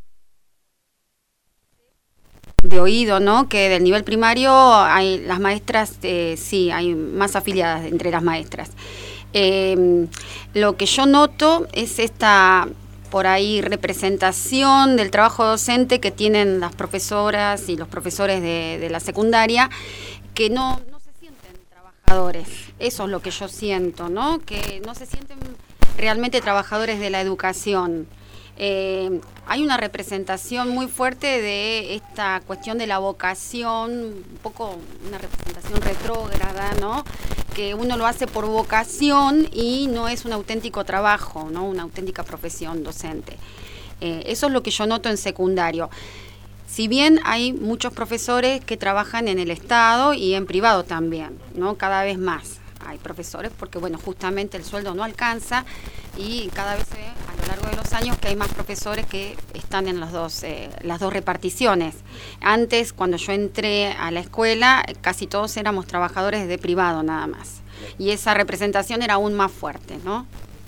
De oído, ¿no? Que del nivel primario hay las maestras, eh, sí, hay más afiliadas entre las maestras. Eh, lo que yo noto es esta, por ahí, representación del trabajo docente que tienen las profesoras y los profesores de, de la secundaria, que no, no se sienten trabajadores. Eso es lo que yo siento, ¿no? Que no se sienten realmente trabajadores de la educación. Eh, hay una representación muy fuerte de esta cuestión de la vocación, un poco una representación retrógrada, ¿no? Que uno lo hace por vocación y no es un auténtico trabajo, ¿no? Una auténtica profesión docente. Eh, eso es lo que yo noto en secundario. Si bien hay muchos profesores que trabajan en el Estado y en privado también, ¿no? Cada vez más hay profesores porque, bueno, justamente el sueldo no alcanza y cada vez se ve a lo largo de los años que hay más profesores que están en los dos, eh, las dos reparticiones. Antes, cuando yo entré a la escuela, casi todos éramos trabajadores de privado nada más. Y esa representación era aún más fuerte, ¿no?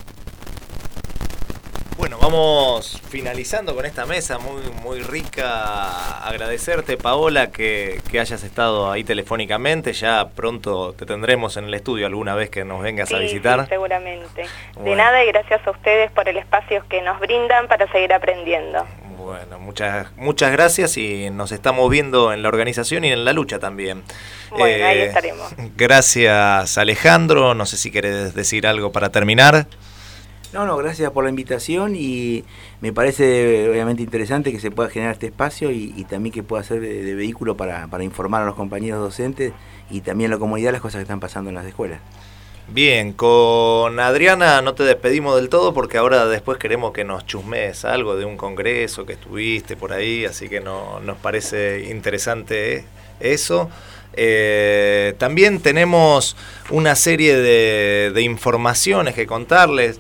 Bueno, vamos finalizando con esta mesa muy muy rica. Agradecerte, Paola, que, que hayas estado ahí telefónicamente. Ya pronto te tendremos en el estudio alguna vez que nos vengas Sí, a visitar. sí, seguramente. Bueno. De nada, y gracias a ustedes por el espacio que nos brindan para seguir aprendiendo. Bueno, muchas muchas gracias y nos estamos viendo en la organización y en la lucha también. Bueno, ahí estaremos. Gracias, Alejandro. No sé si querés decir algo para terminar. No, no, gracias por la invitación y me parece obviamente interesante que se pueda generar este espacio y, y también que pueda ser de, de vehículo para, para informar a los compañeros docentes y también a la comunidad las cosas que están pasando en las escuelas. Bien, con Adriana no te despedimos del todo porque ahora después queremos que nos chusmees algo de un congreso que estuviste por ahí, así que no, nos parece interesante eso. Eh, también tenemos una serie de, de informaciones que contarles.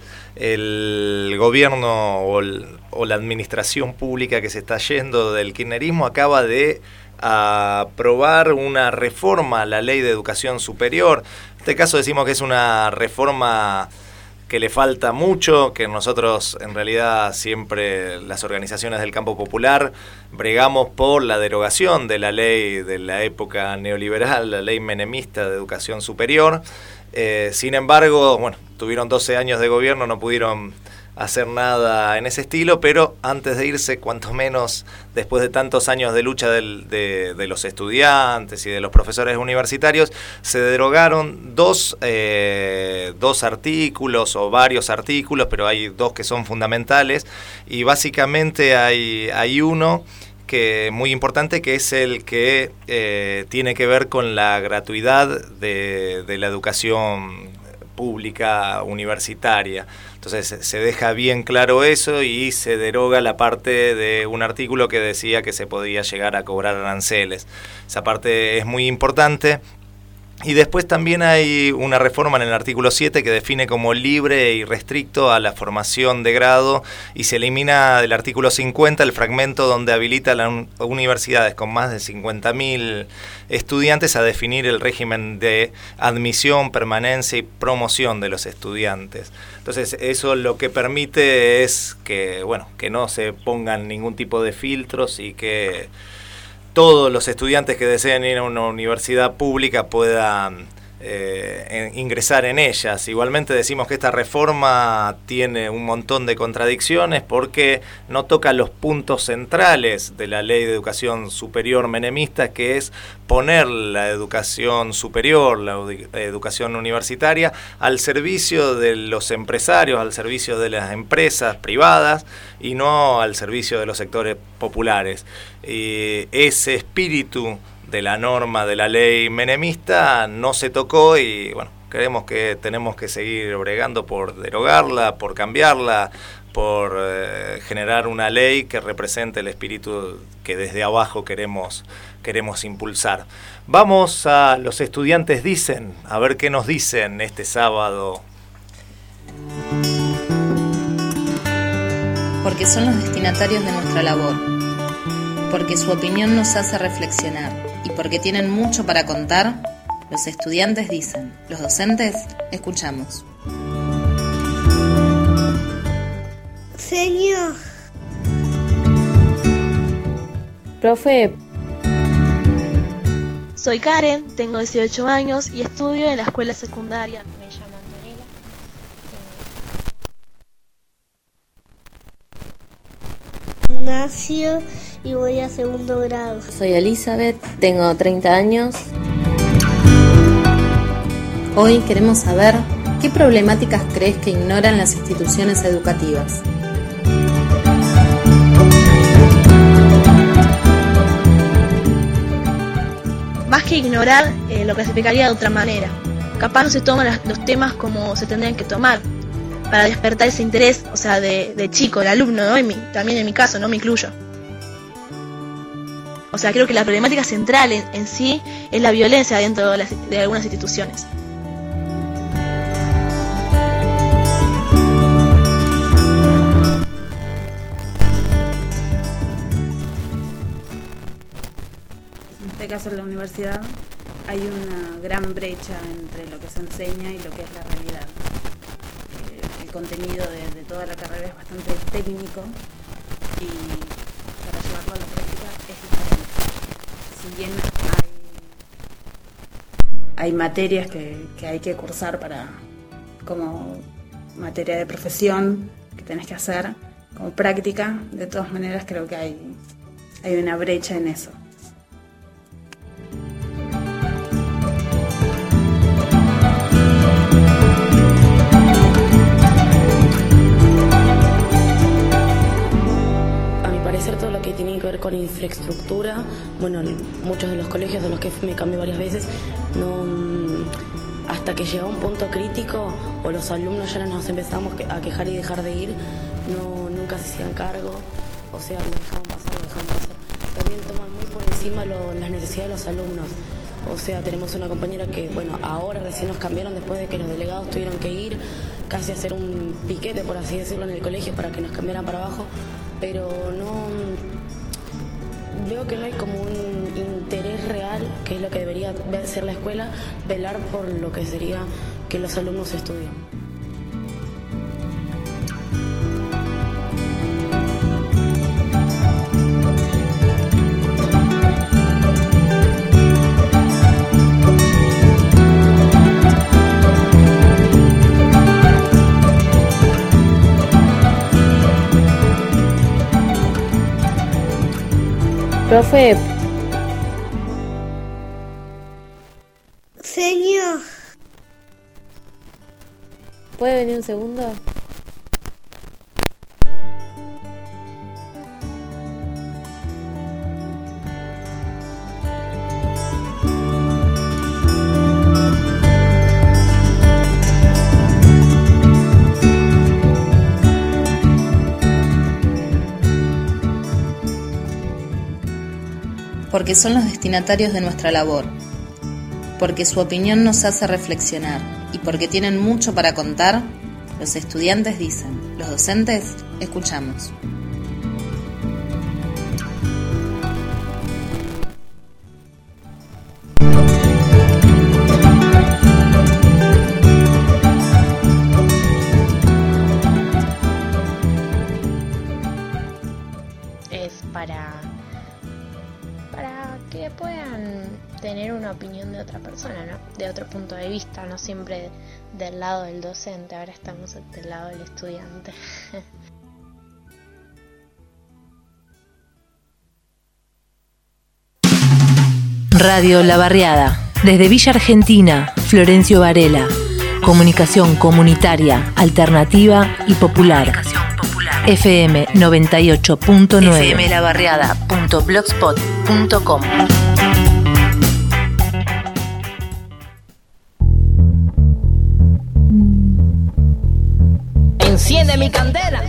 El gobierno o, el, o la administración pública que se está yendo del kirchnerismo acaba de aprobar una reforma a la Ley de Educación Superior. En este caso decimos que es una reforma que le falta mucho, que nosotros en realidad siempre, las organizaciones del campo popular, bregamos por la derogación de la ley de la época neoliberal, la ley menemista de educación superior. Eh, sin embargo, bueno, tuvieron doce años de gobierno, no pudieron hacer nada en ese estilo, pero antes de irse, cuanto menos después de tantos años de lucha del, de, de los estudiantes y de los profesores universitarios, se derogaron dos, eh, dos artículos o varios artículos, pero hay dos que son fundamentales, y básicamente hay, hay uno que muy importante, que es el que eh, tiene que ver con la gratuidad de, de la educación pública universitaria. Entonces se deja bien claro eso y se deroga la parte de un artículo que decía que se podía llegar a cobrar aranceles. Esa parte es muy importante. Y después también hay una reforma en el artículo siete que define como libre y restricto a la formación de grado, y se elimina del artículo cincuenta el fragmento donde habilita a las universidades con más de cincuenta mil estudiantes a definir el régimen de admisión, permanencia y promoción de los estudiantes. Entonces eso lo que permite es que, bueno, que no se pongan ningún tipo de filtros y que todos los estudiantes que deseen ir a una universidad pública puedan eh, en, ingresar en ellas. Igualmente decimos que esta reforma tiene un montón de contradicciones porque no toca los puntos centrales de la Ley de Educación Superior menemista, que es poner la educación superior, la educación universitaria, al servicio de los empresarios, al servicio de las empresas privadas y no al servicio de los sectores populares. Y ese espíritu de la norma de la ley menemista no se tocó y bueno, creemos que tenemos que seguir bregando por derogarla, por cambiarla, por eh, generar una ley que represente el espíritu que desde abajo queremos, queremos impulsar. Vamos a Los Estudiantes Dicen, a ver qué nos dicen este sábado. Porque son los destinatarios de nuestra labor, porque su opinión nos hace reflexionar y porque tienen mucho para contar, los estudiantes dicen, los docentes escuchamos. Señor. Profe. Soy Karen, tengo dieciocho años y estudio en la escuela secundaria. Me llamo Antonella. Gimnasio y voy a segundo grado. Soy Elizabeth, tengo treinta años. Hoy queremos saber qué problemáticas crees que ignoran las instituciones educativas. Más que ignorar, eh, lo clasificaría de otra manera. Capaz no se toman las, los temas como se tendrían que tomar para despertar ese interés, o sea, de, de chico, el alumno, ¿no? En mi, también en mi caso, no me incluyo. O sea, creo que la problemática central en, en sí es la violencia dentro de, las, de algunas instituciones. En este caso, en la universidad hay una gran brecha entre lo que se enseña y lo que es la realidad. Eh, el contenido de, de toda la carrera es bastante técnico y para llevarlo a la práctica es diferente. Si bien hay, hay materias que, que hay que cursar para, como materia de profesión que tenés que hacer, como práctica, de todas maneras creo que hay, hay una brecha en eso. Todo lo que tiene que ver con infraestructura, bueno, muchos de los colegios de los que me cambié varias veces, no, hasta que llegaba un punto crítico o los alumnos ya nos empezamos a quejar y dejar de ir, no, nunca se hacían cargo, o sea, lo dejaban pasar, lo dejaban pasar. También toman muy por encima lo, las necesidades de los alumnos. O sea, tenemos una compañera que, bueno, ahora recién nos cambiaron después de que los delegados tuvieron que ir casi a hacer un piquete, por así decirlo, en el colegio para que nos cambiaran para abajo, pero no... Veo que no hay como un interés real, que es lo que debería ser la escuela, velar por lo que sería que los alumnos estudien. Profe. Señor. ¿Puede venir un segundo? Porque son los destinatarios de nuestra labor, porque su opinión nos hace reflexionar y porque tienen mucho para contar, los estudiantes dicen, los docentes escuchamos. Es para... para que puedan tener una opinión de otra persona, ¿no? De otro punto de vista, no siempre del lado del docente, ahora estamos del lado del estudiante. Radio La Barriada, desde Villa Argentina, Florencio Varela. Comunicación comunitaria, alternativa y popular. F M noventa y ocho punto nueve. f m la barriada punto blogspot punto com. Enciende mi candela.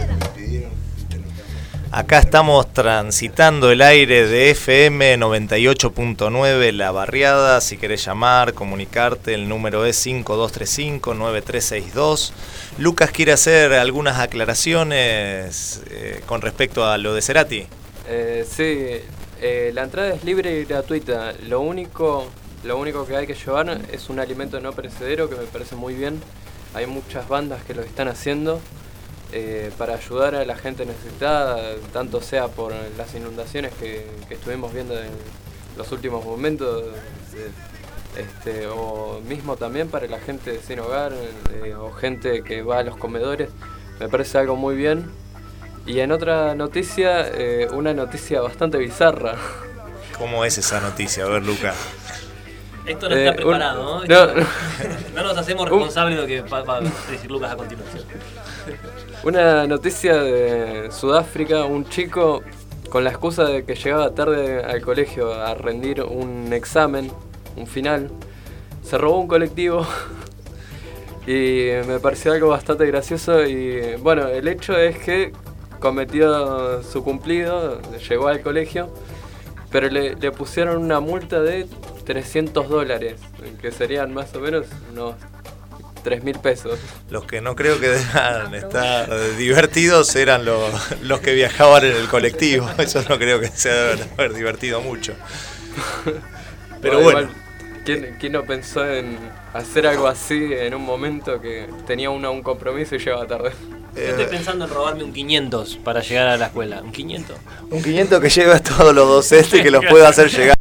Acá estamos transitando el aire de F M noventa y ocho punto nueve La Barriada. Si querés llamar, comunicarte, el número es cinco dos tres cinco, nueve tres seis dos. Lucas quiere hacer algunas aclaraciones eh, con respecto a lo de Cerati. Eh, sí, eh, la entrada es libre y gratuita. Lo único, lo único que hay que llevar es un alimento no perecedero, que me parece muy bien. Hay muchas bandas que lo están haciendo. Eh, para ayudar a la gente necesitada, tanto sea por las inundaciones que, que estuvimos viendo en los últimos momentos, este, o mismo también para la gente sin hogar, eh, o gente que va a los comedores, me parece algo muy bien. Y en otra noticia, eh, una noticia bastante bizarra. ¿Cómo es esa noticia? A ver, Lucas. Esto no eh, está preparado, un, ¿no? no, no nos hacemos responsables de lo que va, va a decir Lucas a continuación. Una noticia de Sudáfrica, un chico con la excusa de que llegaba tarde al colegio a rendir un examen, un final, se robó un colectivo y me pareció algo bastante gracioso. Y bueno, el hecho es que cometió su cumplido, llegó al colegio, pero le, le pusieron una multa de trescientos dólares, que serían más o menos unos tres mil pesos. Los que no creo que deban estar divertidos eran los, los que viajaban en el colectivo. Eso no creo que se deben haber divertido mucho. Pero bueno. Igual, ¿quién, ¿quién no pensó en hacer algo así en un momento que tenía uno un compromiso y llegaba tarde? Yo estoy pensando en robarme un quinientos para llegar a la escuela. ¿Un quinientos? Un quinientos que lleve a todos los docentes y que los pueda hacer llegar.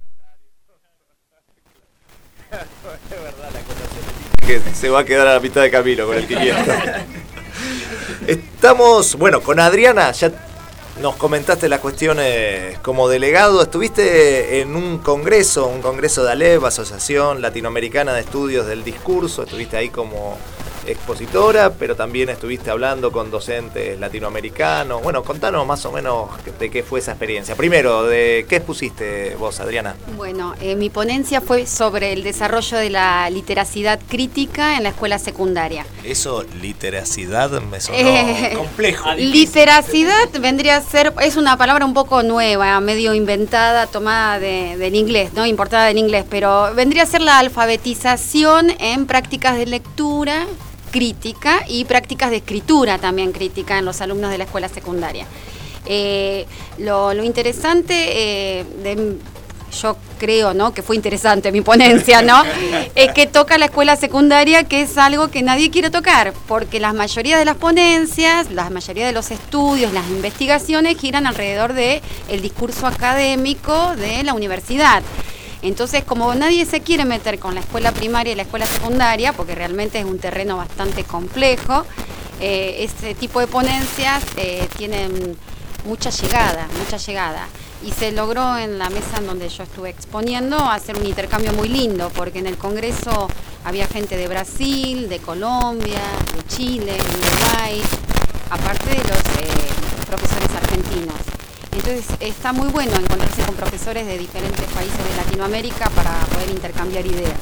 Que se va a quedar a la mitad de camino con el quinientos. Estamos, bueno, con Adriana, ya nos comentaste las cuestiones como delegado. Estuviste en un congreso, un congreso de ALEP, Asociación Latinoamericana de Estudios del Discurso. Estuviste ahí como expositora, pero también estuviste hablando con docentes latinoamericanos. Bueno, contanos más o menos de qué fue esa experiencia. Primero, ¿de qué expusiste vos, Adriana? Bueno, eh, mi ponencia fue sobre el desarrollo de la literacidad crítica en la escuela secundaria. Eso, literacidad, me sonó Eh, complejo. Literacidad vendría a ser, es una palabra un poco nueva, medio inventada, tomada de, del inglés, ¿no? Importada del inglés, pero vendría a ser la alfabetización en prácticas de lectura crítica y prácticas de escritura también crítica en los alumnos de la escuela secundaria. Eh, lo, lo interesante eh, de... yo creo, ¿no?, que fue interesante mi ponencia, ¿no?, es que toca la escuela secundaria, que es algo que nadie quiere tocar, porque la mayoría de las ponencias, la mayoría de los estudios, las investigaciones giran alrededor de el discurso académico de la universidad. Entonces, como nadie se quiere meter con la escuela primaria y la escuela secundaria, porque realmente es un terreno bastante complejo, eh, este tipo de ponencias eh, tienen mucha llegada, mucha llegada. Y se logró en la mesa en donde yo estuve exponiendo hacer un intercambio muy lindo, porque en el Congreso había gente de Brasil, de Colombia, de Chile, de Uruguay, aparte de los eh, profesores argentinos. Entonces está muy bueno encontrarse con profesores de diferentes países de Latinoamérica para poder intercambiar ideas.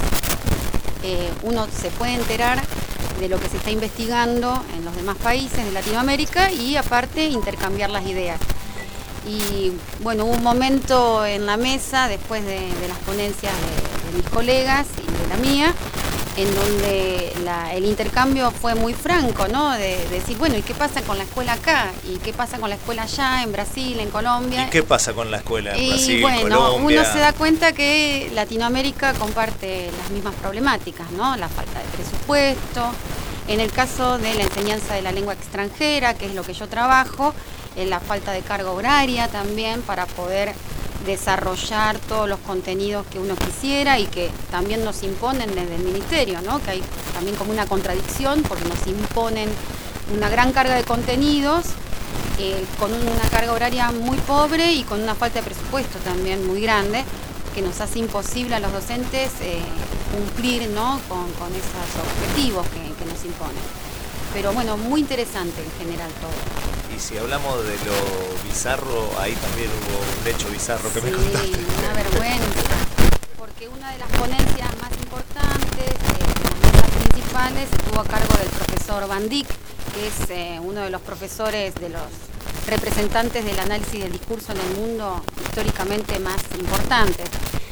Eh, uno se puede enterar de lo que se está investigando en los demás países de Latinoamérica y aparte intercambiar las ideas. Y bueno, hubo un momento en la mesa, después de, de las ponencias de, de mis colegas y de la mía, en donde la, el intercambio fue muy franco, ¿no? De, de decir, bueno, ¿y qué pasa con la escuela acá? ¿Y qué pasa con la escuela allá, en Brasil, en Colombia? ¿Y qué pasa con la escuela en y Brasil, bueno, Colombia? Uno se da cuenta que Latinoamérica comparte las mismas problemáticas, ¿no? La falta de presupuesto. En el caso de la enseñanza de la lengua extranjera, que es lo que yo trabajo, en la falta de carga horaria también para poder desarrollar todos los contenidos que uno quisiera y que también nos imponen desde el ministerio, ¿no? Que hay también como una contradicción porque nos imponen una gran carga de contenidos eh, con una carga horaria muy pobre y con una falta de presupuesto también muy grande que nos hace imposible a los docentes eh, cumplir, ¿no?, con, con esos objetivos que, que nos imponen. Pero bueno, muy interesante en general todo. Y si hablamos de lo bizarro, ahí también hubo un hecho bizarro que sí, me contaste. Una vergüenza, porque una de las ponencias más importantes, eh, las mesas principales, estuvo a cargo del profesor Van Dijk, que es eh, uno de los profesores de los representantes del análisis del discurso en el mundo históricamente más importantes.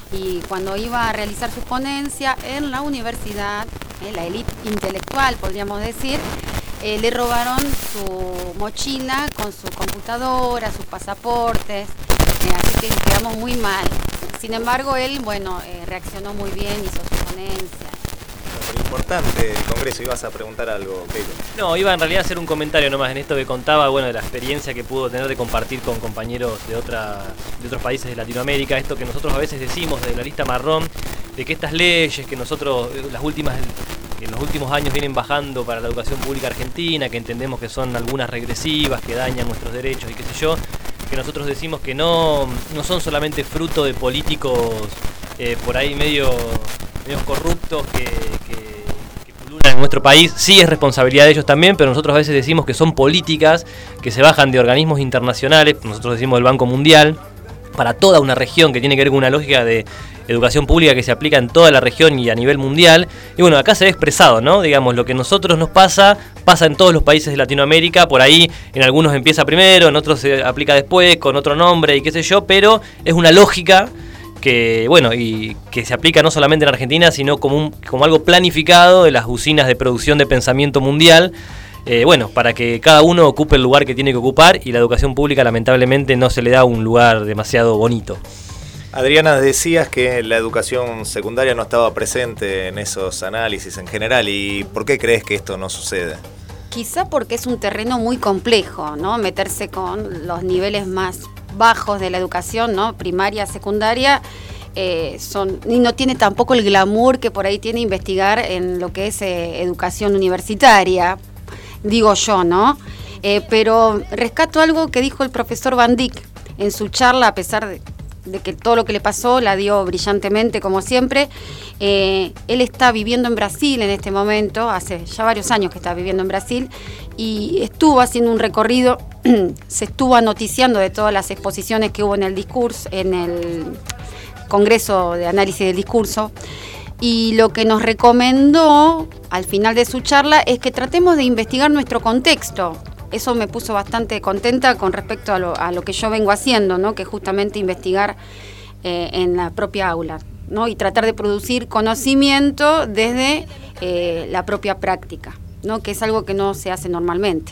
Y cuando iba a realizar su ponencia en la universidad, eh, la élite intelectual podríamos decir, eh, le robaron su mochila con su computadora, sus pasaportes, eh, así que quedamos muy mal. Sin embargo, él, bueno, eh, reaccionó muy bien, hizo su ponencia. Pero importante el Congreso, ibas a preguntar algo, Keiko. No, iba en realidad a hacer un comentario nomás en esto que contaba, bueno, de la experiencia que pudo tener de compartir con compañeros de, otra, de otros países de Latinoamérica, esto que nosotros a veces decimos de la lista marrón, de que estas leyes que nosotros, las últimas, en los últimos años vienen bajando para la educación pública argentina, que entendemos que son algunas regresivas, que dañan nuestros derechos y qué sé yo, que nosotros decimos que no, no son solamente fruto de políticos eh, por ahí medio, medio corruptos que, que en nuestro país. Sí es responsabilidad de ellos también, pero nosotros a veces decimos que son políticas que se bajan de organismos internacionales, nosotros decimos del Banco Mundial, para toda una región, que tiene que ver con una lógica de educación pública que se aplica en toda la región y a nivel mundial. Y bueno, acá se ve expresado, ¿no? Digamos, lo que a nosotros nos pasa, pasa en todos los países de Latinoamérica, por ahí en algunos empieza primero, en otros se aplica después, con otro nombre y qué sé yo, pero es una lógica que, bueno, y que se aplica no solamente en Argentina, sino como, un, como algo planificado de las usinas de producción de pensamiento mundial, eh, bueno, para que cada uno ocupe el lugar que tiene que ocupar, y la educación pública lamentablemente no se le da un lugar demasiado bonito. Adriana, decías que la educación secundaria no estaba presente en esos análisis en general, ¿y por qué crees que esto no sucede? Quizá porque es un terreno muy complejo, ¿no? Meterse con los niveles más bajos de la educación, ¿no? Primaria, secundaria, eh, son, y no tiene tampoco el glamour que por ahí tiene investigar en lo que es eh, educación universitaria, digo yo, ¿no? Eh, pero rescato algo que dijo el profesor Van Dijk en su charla, a pesar de, de que todo lo que le pasó la dio brillantemente, como siempre. Eh, él está viviendo en Brasil en este momento, hace ya varios años que está viviendo en Brasil, y estuvo haciendo un recorrido, se estuvo noticiando de todas las exposiciones que hubo en el discurso, en el Congreso de Análisis del Discurso, y lo que nos recomendó al final de su charla es que tratemos de investigar nuestro contexto. Eso me puso bastante contenta con respecto a lo, a lo que yo vengo haciendo, ¿no? Que es justamente investigar eh, en la propia aula, ¿no? Y tratar de producir conocimiento desde eh, la propia práctica, ¿no? Que es algo que no se hace normalmente.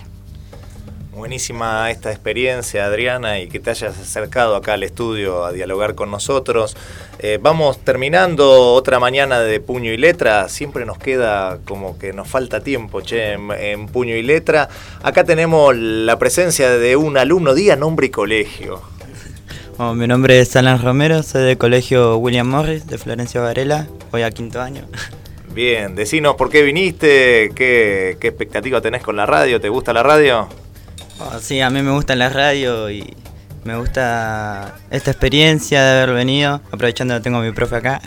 Buenísima esta experiencia, Adriana, y que te hayas acercado acá al estudio a dialogar con nosotros. Eh, vamos terminando otra mañana de Puño y Letra. Siempre nos queda como que nos falta tiempo, che, en, en Puño y Letra. Acá tenemos la presencia de un alumno. Día, nombre y colegio. Oh, mi nombre es Alan Romero, soy del colegio William Morris de Florencio Varela, voy a quinto año. Bien, decinos por qué viniste, qué, qué expectativa tenés con la radio, ¿te gusta la radio? Oh, sí, a mí me gusta la radio y me gusta esta experiencia de haber venido, aprovechando que tengo a mi profe acá.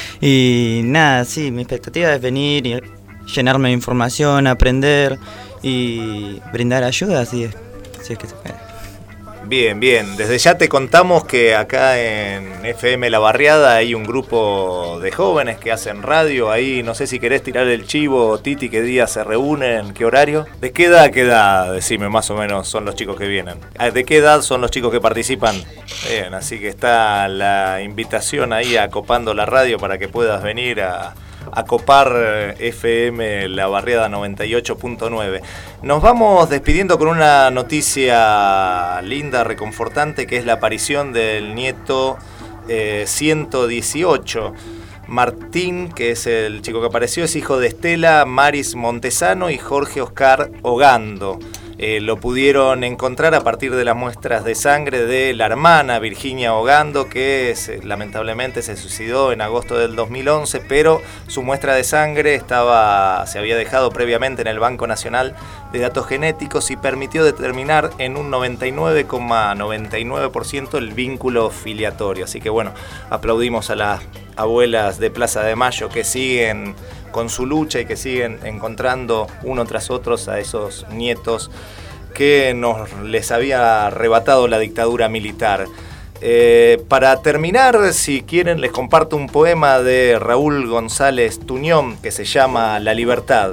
Y nada, sí, mi expectativa es venir y llenarme de información, aprender y brindar ayuda, si es, si es que se puede. Bien, bien. Desde ya te contamos que acá en F M La Barriada hay un grupo de jóvenes que hacen radio. Ahí no sé si querés tirar el chivo, Titi, qué día se reúnen, qué horario. ¿De qué edad, qué edad, decime más o menos, son los chicos que vienen? ¿De qué edad son los chicos que participan? Bien, así que está la invitación ahí acopando la radio para que puedas venir a... a copar F M La Barriada noventa y ocho punto nueve. Nos vamos despidiendo con una noticia linda, reconfortante, que es la aparición del nieto eh, ciento dieciocho. Martín, que es el chico que apareció, es hijo de Estela Maris Montesano y Jorge Oscar Ogando. Eh, lo pudieron encontrar a partir de las muestras de sangre de la hermana Virginia Ogando, que se, lamentablemente se suicidó en agosto del dos mil once, pero su muestra de sangre estaba, se había dejado previamente en el Banco Nacional de Datos Genéticos y permitió determinar en un noventa y nueve coma noventa y nueve por ciento el vínculo filiatorio. Así que bueno, aplaudimos a las abuelas de Plaza de Mayo que siguen con su lucha y que siguen encontrando uno tras otro a esos nietos que nos les había arrebatado la dictadura militar. Eh, para terminar, si quieren, les comparto un poema de Raúl González Tuñón que se llama La Libertad.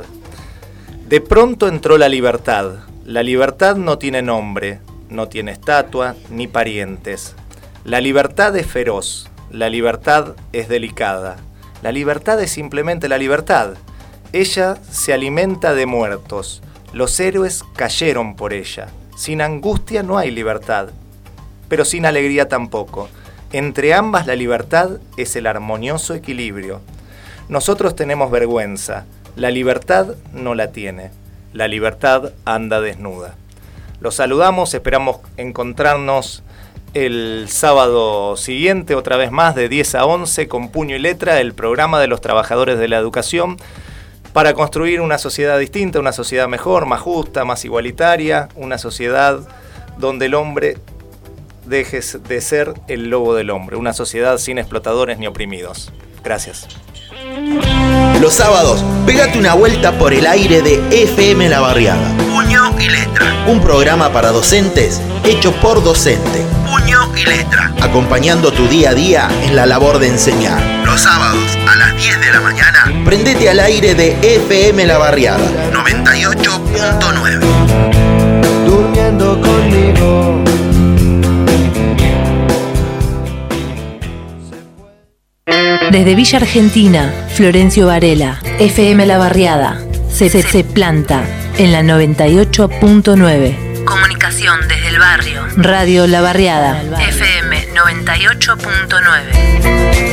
De pronto entró la libertad. La libertad no tiene nombre, no tiene estatua ni parientes. La libertad es feroz, la libertad es delicada. La libertad es simplemente la libertad. Ella se alimenta de muertos. Los héroes cayeron por ella. Sin angustia no hay libertad, pero sin alegría tampoco. Entre ambas la libertad es el armonioso equilibrio. Nosotros tenemos vergüenza. La libertad no la tiene. La libertad anda desnuda. Los saludamos, esperamos encontrarnos el sábado siguiente, otra vez más, de diez a once, con Puño y Letra, el programa de los trabajadores de la educación, para construir una sociedad distinta, una sociedad mejor, más justa, más igualitaria, una sociedad donde el hombre deje de ser el lobo del hombre, una sociedad sin explotadores ni oprimidos. Gracias. Los sábados, pégate una vuelta por el aire de F M La Barriada. Puño y Letra. Un programa para docentes hecho por docente. Puño y Letra. Acompañando tu día a día en la labor de enseñar. Los sábados a las diez de la mañana, prendete al aire de F M La Barriada noventa y ocho punto nueve. Durmiendo conmigo. Desde Villa Argentina, Florencio Varela, F M La Barriada, se, se, se planta en la noventa y ocho punto nueve. Comunicación desde el barrio. Radio La Barriada, F M noventa y ocho punto nueve.